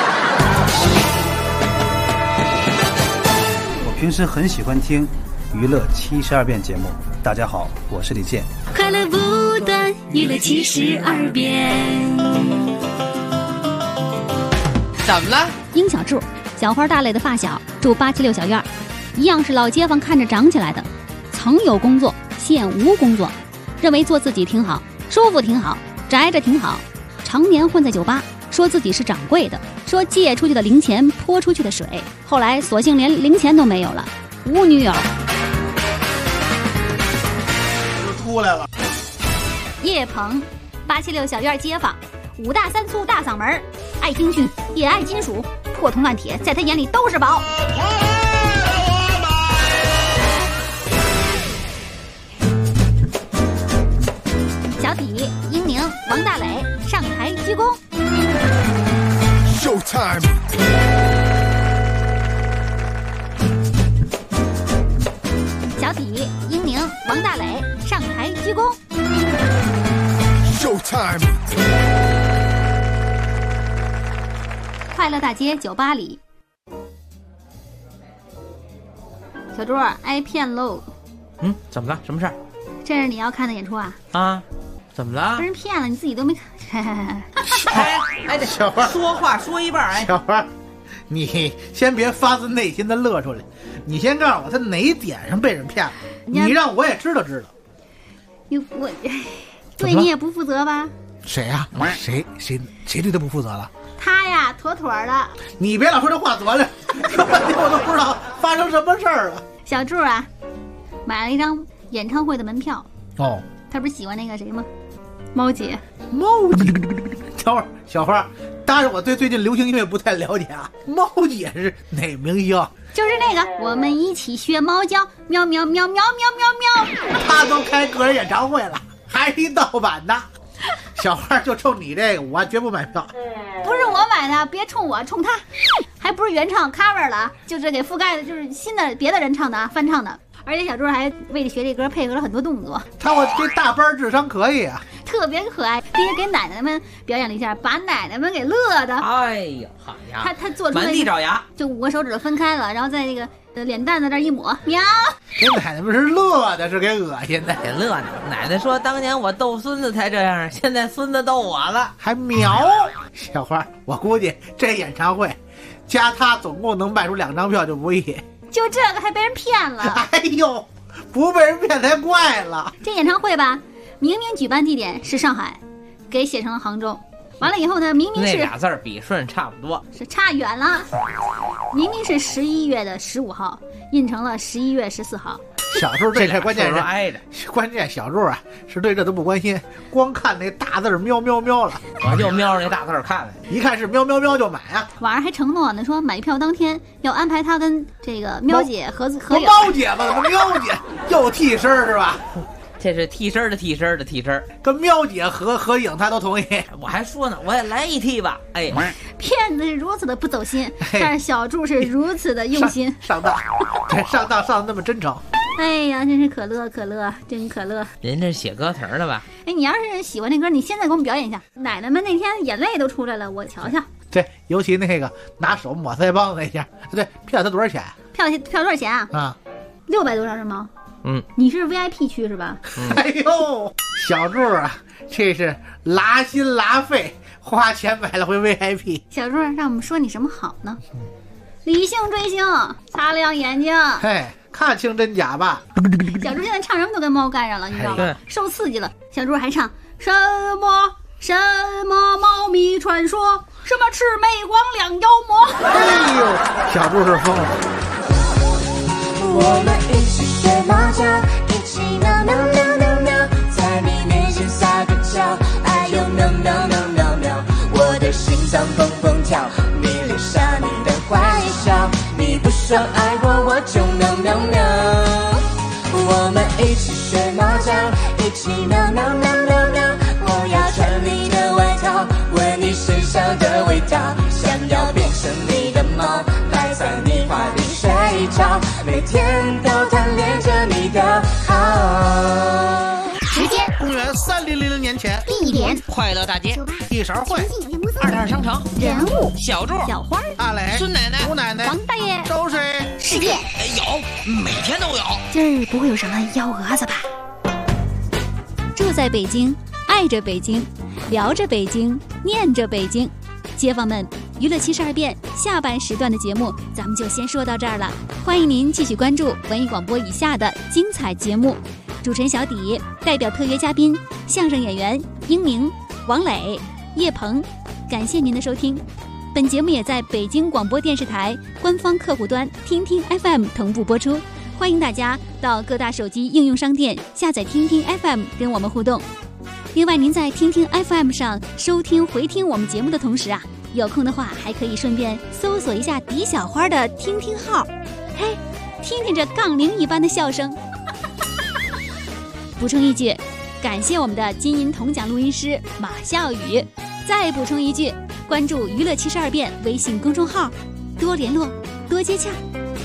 平时很喜欢听娱乐72变节目。大家好，我是李健。 快乐不断，娱乐72变。 怎么了？ 殷小柱，小花大磊的发小，住876小院，一样是老街坊看着长起来的。曾有工作，现无工作，认为做自己挺好，舒服挺好，宅着挺好，常年混在酒吧，说自己是掌柜的，说借出去的零钱泼出去的水，后来索性连零钱都没有了，无女友。 又出来了。 叶鹏，876小院街坊，5大3粗大嗓门，爱京剧也爱金属，破铜烂铁在他眼里都是宝。小体、英宁、王大磊上台鞠躬。 Showtime。 小体、英宁、王大磊上台鞠躬。 Showtime。 快乐大街酒吧里，小朱挨骗喽。 怎么了？什么事儿？ 这是你要看的演出啊？ 啊，怎么了？ 被人骗了，你自己都没看。 哎， 小花说话说一半，哎， 小花，你先别发自内心的乐出来，你先告诉我他哪点上被人骗了，你让我也知道知道。 我对你也不负责吧？ 谁呀？谁对他不负责了？ 他呀，妥妥的。 你别老说这话得了，说半天我都不知道发生什么事儿了。 小柱啊，买了一张演唱会的门票。 哦， 他不是喜欢那个谁吗？猫姐。 等会儿，小花，当然我对最近流行音乐不太了解啊。猫姐是哪明星？ 就是那个我们一起学猫叫，喵喵喵喵喵喵喵。 他都开个人演唱会了，还是一盗版的。小花就冲你这个，我绝不买票。 不是我买的，别冲我，冲他，还不是原唱 cover 了，就是给覆盖的，就是新的别的人唱的翻唱的。而且小朱还为了学这歌配合了很多动作。 我这大班智商可以啊， 特别可爱，并且给奶奶们表演了一下，把奶奶们给乐的。 哎呀，好呀！ 他做出满地找牙， 就5个手指头分开了，然后在那个脸蛋在这一抹，喵。 给奶奶们是乐的，是给恶心的， 给乐的。奶奶说当年我逗孙子才这样，现在孙子逗我了， 还瞄。小花，我估计这演唱会加他总共能卖出2张票就不易。 就这个还被人骗了？ 哎呦，不被人骗才怪了。 这演唱会吧，明明举办地点是上海，给写成了杭州。完了以后呢，明明是那俩字笔顺差不多， 是差远了。明明是11月15号，印成了11月14号。 小柱这关键是挨着， 关键小柱啊是对这都不关心，光看那大字喵喵喵了。 我就瞄着那大字看了， 一看是喵喵喵就买啊。 晚上还承诺呢，说买票当天要安排他跟这个喵姐合影。 猫姐吧，怎么喵姐又替身是吧？ 这是替身的替身的替身， 跟喵姐合影他都同意。 我还说呢，我也来一替吧。哎， 骗子是如此的不走心，但是小柱是如此的用心。 上当，上当那么真诚。 哎呀，真是可乐，真可乐。 人这写歌词了吧？ 哎，你要是喜欢这歌，你现在给我们表演一下。奶奶们那天眼泪都出来了，我瞧瞧。 对，尤其那个拿手抹腮帮子那下。对，票他多少钱？ 票多少钱啊？ 啊 ，600多少是吗？你是 VIP 区是吧？ 哎呦，小柱啊，这是拉心拉肺，花钱买了回 VIP。 小柱，让我们说你什么好呢？理性追星，擦亮眼睛。 嘿，看清真假吧。 小柱现在唱什么都跟猫干上了，你知道吗？受刺激了。小柱还唱什么猫咪传说，什么魑魅魍魉妖魔。 哎呦，小柱是疯了。 我们一起学猫叫，一起喵喵喵喵喵，在你面前撒个娇，哎呦喵喵喵喵喵，我的心脏蹦蹦跳，你留下你的坏笑，你不说爱我就喵喵喵。我们一起学猫叫，一起喵喵喵喵喵，我要穿你的外套，闻你身上的味道，想要变成你的猫，赖在你怀里睡着，每天都贪恋着你的好。 时间：公元3000年前， 地点： 快乐大街， 一勺会 ，22商城， 人物： 小柱、 小花、 阿磊、 孙奶奶、 吴奶奶、 王大爷、 周水。 世界有，每天都有。 今儿不会有什么幺蛾子吧？住在北京，爱着北京，聊着北京，念着北京。街坊们，娱乐72变下半时段的节目咱们就先说到这儿了，欢迎您继续关注文艺广播以下的精彩节目。主持人小底代表特约嘉宾相声演员英明、王磊、叶鹏，感谢您的收听。本节目也在北京广播电视台官方客户端听听 FM 同步播出，欢迎大家到各大手机应用商店下载听听 FM 跟我们互动。另外，您在听听 FM 上收听回听我们节目的同时啊，有空的话还可以顺便搜索一下迪小花的听听号，嘿，听听这杠铃一般的笑声。补充一句，感谢我们的金银铜奖录音师马笑宇。再补充一句，关注娱乐72变微信公众号，多联络，多接洽。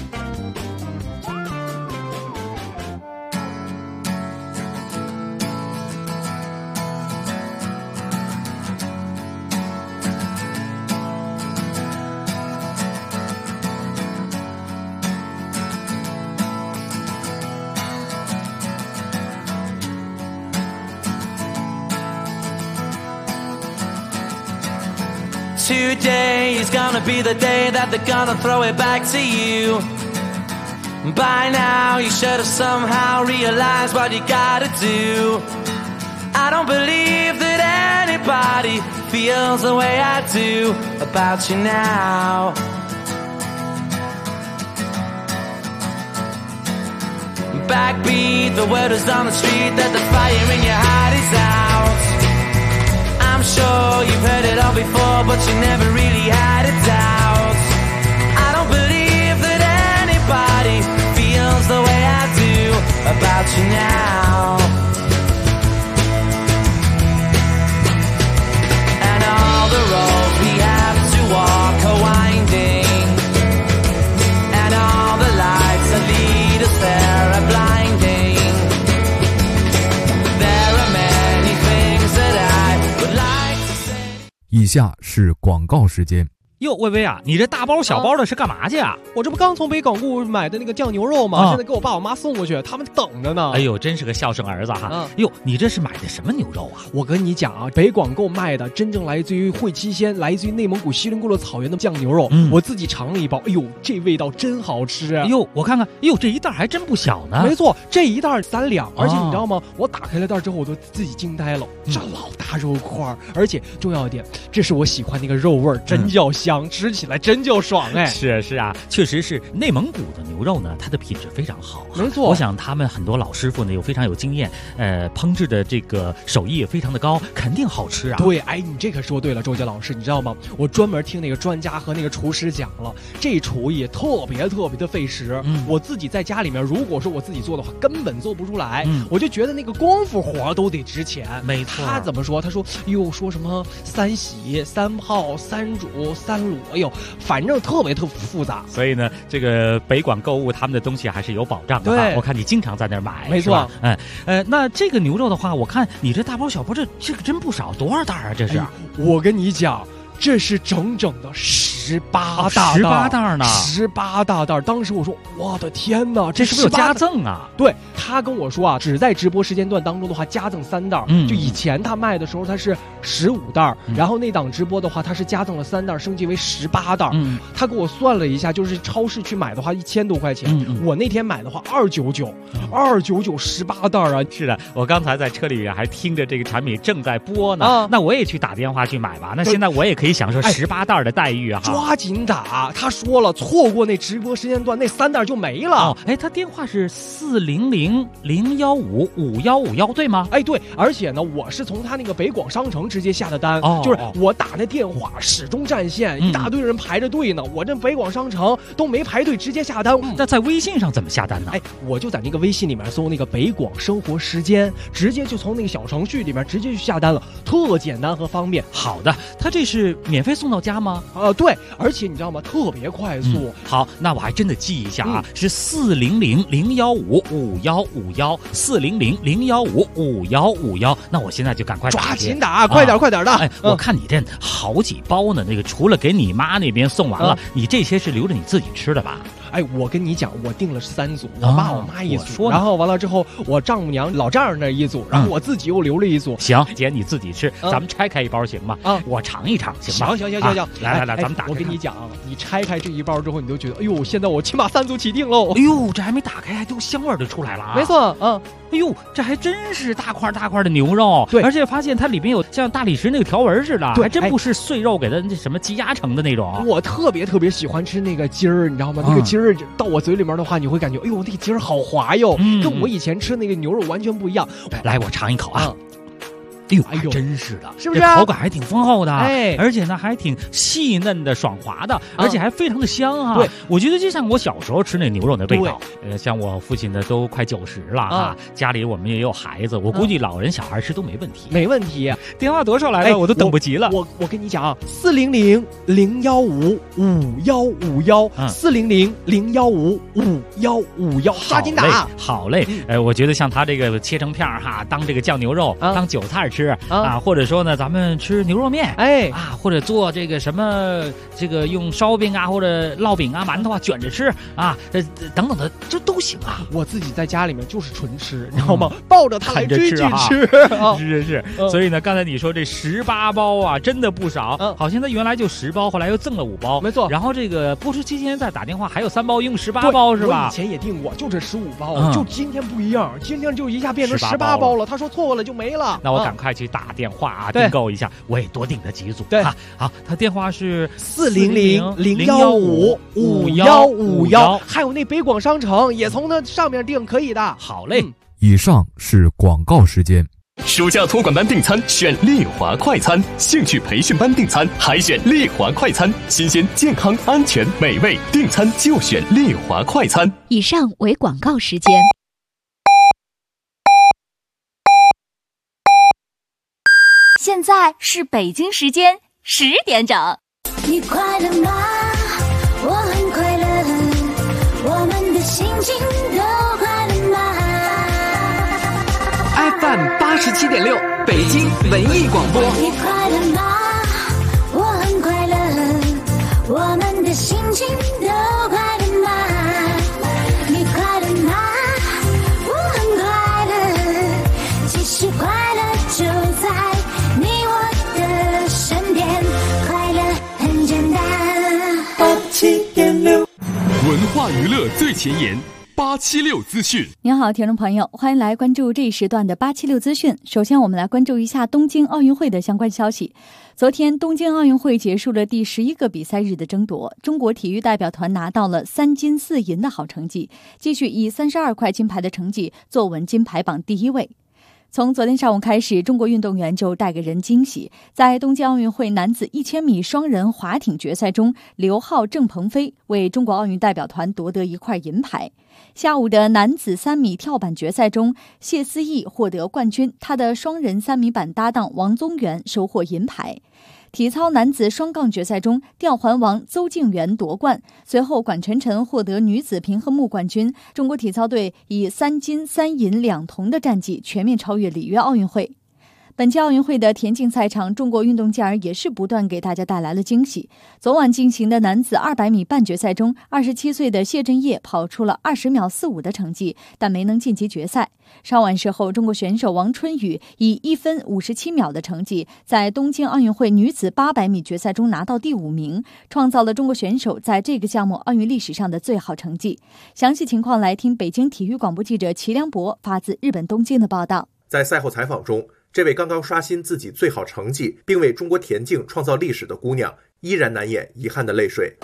Today is gonna be the day that they're gonna throw it back to you. By now you should have somehow realized what you gotta do. I don't believe that anybody feels the way I do about you now. Backbeat, the word is on the street that the fire in your heart is out. I'm sure you've heard it all before, but you never really had a doubt. I don't believe that anybody feels the way I do about you now. And all the roads we have to walk are winding, and all the lights that lead us there are blinding. There are many things that I would like to say. 以下是广告时间。 哟，薇薇啊，你这大包小包的是干嘛去啊？ 我这不刚从北港固买的那个酱牛肉吗？现在给我爸我妈送过去，他们等着呢。 哎呦，真是个孝顺儿子哈！哟，你这是买的什么牛肉啊？ 我跟你讲啊，北广购卖的真正来自于会期鲜，来自于内蒙古锡林郭勒草原的酱牛肉，我自己尝了一包，哎呦，这味道真好吃啊！ 哎呦，我看看，哎呦，这一袋还真不小呢。 没错，这一袋3两，而且你知道吗？我打开了袋之后，我都自己惊呆了，这老大肉块，而且重要一点，这是我喜欢那个肉味，真叫香，吃起来真叫爽哎！ 是啊，确实是内蒙古的牛肉呢，它的品质非常好。 没错， 我想他们很多老师傅呢，又非常有经验，烹制的这个手艺也非常的高，肯定好吃啊。 对，哎，你这可说对了，周杰老师，你知道吗？我专门听那个专家和那个厨师讲了，这厨艺特别的费时。我自己在家里面，如果说我自己做的话，根本做不出来。我就觉得那个功夫活都得值钱。 没错， 他怎么说？他说哟，说什么3洗、3泡、3煮、3卤，哎呦，反正特别复杂。 所以呢，这个北广购物他们的东西还是有保障的。 对， 我看你经常在那儿买， 没错。 那这个牛肉的话，我看你这大包小包，这个真不少，多少袋啊？这是？ 我跟你讲，这是整整的18大袋 ，18袋呢 ，18大袋。当时我说，我的天哪， 这是不是有加赠啊？ 对，他跟我说啊，只在直播时间段当中的话，加赠3袋。就以前他卖的时候，他是15袋，然后那档直播的话，他是加赠了3袋，升级为18袋。他给我算了一下，就是超市去买的话，1000多块钱。我那天买的话，299，29918袋啊！ 是的，我刚才在车里还听着这个产品正在播呢。那我也去打电话去买吧。那现在我也可以享受18袋的待遇啊！ 抓紧打！他说了，错过那直播时间段，那3袋就没了。 他电话是400-015-5151，对吗？ 对，而且呢，我是从他那个北广商城直接下的单，就是我打那电话始终占线，一大堆人排着队呢。我这北广商城都没排队，直接下单。 那在微信上怎么下单呢？ 我就在那个微信里面搜那个北广生活时间，直接就从那个小程序里面直接去下单了，特简单和方便。 好的，他这是免费送到家吗？ 对，而且你知道吗？特别快速。 好，那我还真得记一下啊，是400-015-5151，400-015-5151。那我现在就赶快抓紧打，快点的。 我看你这好几包呢，那个除了给你妈那边送完了，你这些是留着你自己吃的吧？ 我跟你讲，我订了3组，我爸我妈一组，然后完了之后，我丈母娘老丈人那一组，然后我自己又留了一组。 行，姐你自己吃，咱们拆开一包行吗？我尝一尝行吗？ 行， 来，咱们打开。 我跟你讲，你拆开这一包之后，你都觉得，哎呦，现在我起码3组起订喽。 哎呦，这还没打开，还都香味都出来了啊！ 没错， 哎呦，这还真是大块的牛肉， 对， 而且发现它里面有像大理石那个条纹似的，还真不是碎肉给它那什么积压成的那种。 我特别喜欢吃那个筋儿，你知道吗？那个筋儿到我嘴里面的话，你会感觉，哎呦，那个筋儿好滑哟，跟我以前吃那个牛肉完全不一样。 来，我尝一口啊。哎呦，真是的， 是不是？ 口感还挺丰厚的，而且呢还挺细嫩的、爽滑的，而且还非常的香啊！ 对， 我觉得就像我小时候吃那牛肉的味道。像我父亲呢都快90了啊，家里我们也有孩子，我估计老人小孩吃都没问题。 没问题。 电话多少来着？我都等不及了。 我跟你讲啊，400-015-5151，400-015-5151，抓紧打！ 好嘞，我觉得像他这个切成片哈，当这个酱牛肉，当韭菜吃啊，或者说呢，咱们吃牛肉面，或者做这个什么，这个用烧饼啊，或者烙饼啊、馒头啊卷着吃啊，等等的，这都行啊。 我自己在家里面就是纯吃，你知道吗？抱着它来追剧吃。 是。所以呢，刚才你说这18包啊，真的不少。好像它原来就10包，后来又赠了5包， 没错。 然后这个播出期间再打电话，还有3包，一共18包是吧？ 我以前也订过，就这15包，就今天不一样，今天就一下变成18包了。他说错了就没了。 那我赶快去打电话啊，订购一下，我也多订了几组。 对， 好，他电话是 400-015-5151，还有那北广商城也从那上面订，可以的。 好嘞。 以上是广告时间。 暑假托管班订餐选丽华快餐，兴趣培训班订餐还选丽华快餐，新鲜、健康、安全、美味，订餐就选丽华快餐。 以上为广告时间。 现在是北京时间10点整。 你快乐吗？我很快乐，我们的心情都快乐吗 ？FM 87.6，北京文艺广播。 你快乐吗？我很快乐， 化娱乐最前沿，876资讯。 您好，听众朋友，欢迎来关注这一时段的876资讯。首先，我们来关注一下东京奥运会的相关消息。昨天，东京奥运会结束了第11个比赛日的争夺，中国体育代表团拿到了3金4银的好成绩，继续以32块金牌的成绩坐稳金牌榜第1位。从昨天上午开始，中国运动员就带给人惊喜。在东京奥运会男子1000米双人划艇决赛中，刘浩、郑鹏飞为中国奥运代表团夺得1块银牌。下午的男子3米跳板决赛中，谢思义获得冠军，他的双人3米板搭档王宗源收获银牌。体操男子双杠决赛中，吊环王邹敬园夺冠，随后管晨晨获得女子平衡木冠军。中国体操队以3金3银2铜的战绩全面超越里约奥运会。本届奥运会的田径赛场，中国运动健儿也是不断给大家带来了惊喜。昨晚进行的男子200米半决赛中，27岁的谢震业跑出了20秒45的成绩，但没能晋级决赛。稍晚时候，中国选手王春雨以1分57秒的成绩，在东京奥运会女子800米决赛中拿到第5名，创造了中国选手在这个项目奥运历史上的最好成绩。详细情况来听北京体育广播记者齐良博发自日本东京的报道。 在赛后采访中，这位刚刚刷新自己最好成绩，并为中国田径创造历史的姑娘，依然难掩遗憾的泪水。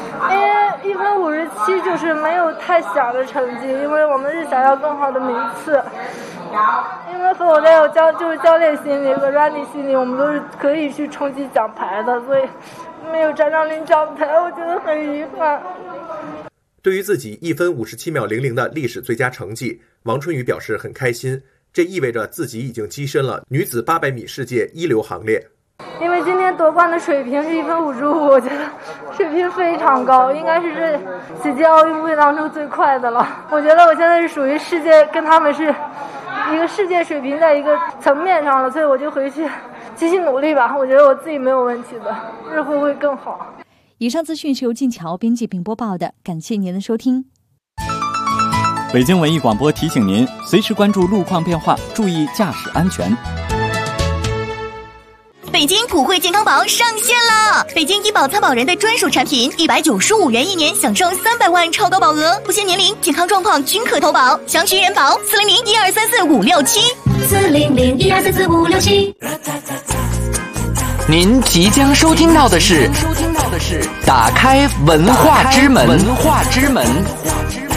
1分57就是没有太想的成绩，因为我们是想要更好的名次。因为和我在有教练心里和 Randy 心里，我们都是可以去冲击奖牌的，所以没有站上领奖台，我觉得很遗憾。 对于自己1分57秒00的历史最佳成绩，王春雨表示很开心。这意味着自己已经跻身了女子800米世界一流行列。 因为今天夺冠的水平是1分55，我觉得水平非常高，应该是这几届奥运会当中最快的了。我觉得我现在是属于世界，跟他们是一个世界水平在一个层面上了，所以我就回去继续努力吧。我觉得我自己没有问题的，日后会更好。 以上资讯是由晋桥编辑并播报的，感谢您的收听。 北京文艺广播提醒您，随时关注路况变化，注意驾驶安全。 北京普惠健康宝上线了！北京医保参保人的专属产品，195元1年，享受300万超高保额，不限年龄、健康状况均可投保。详询人保400-1234-567，400-1234-567。 您即将收听到的是打开文化之门。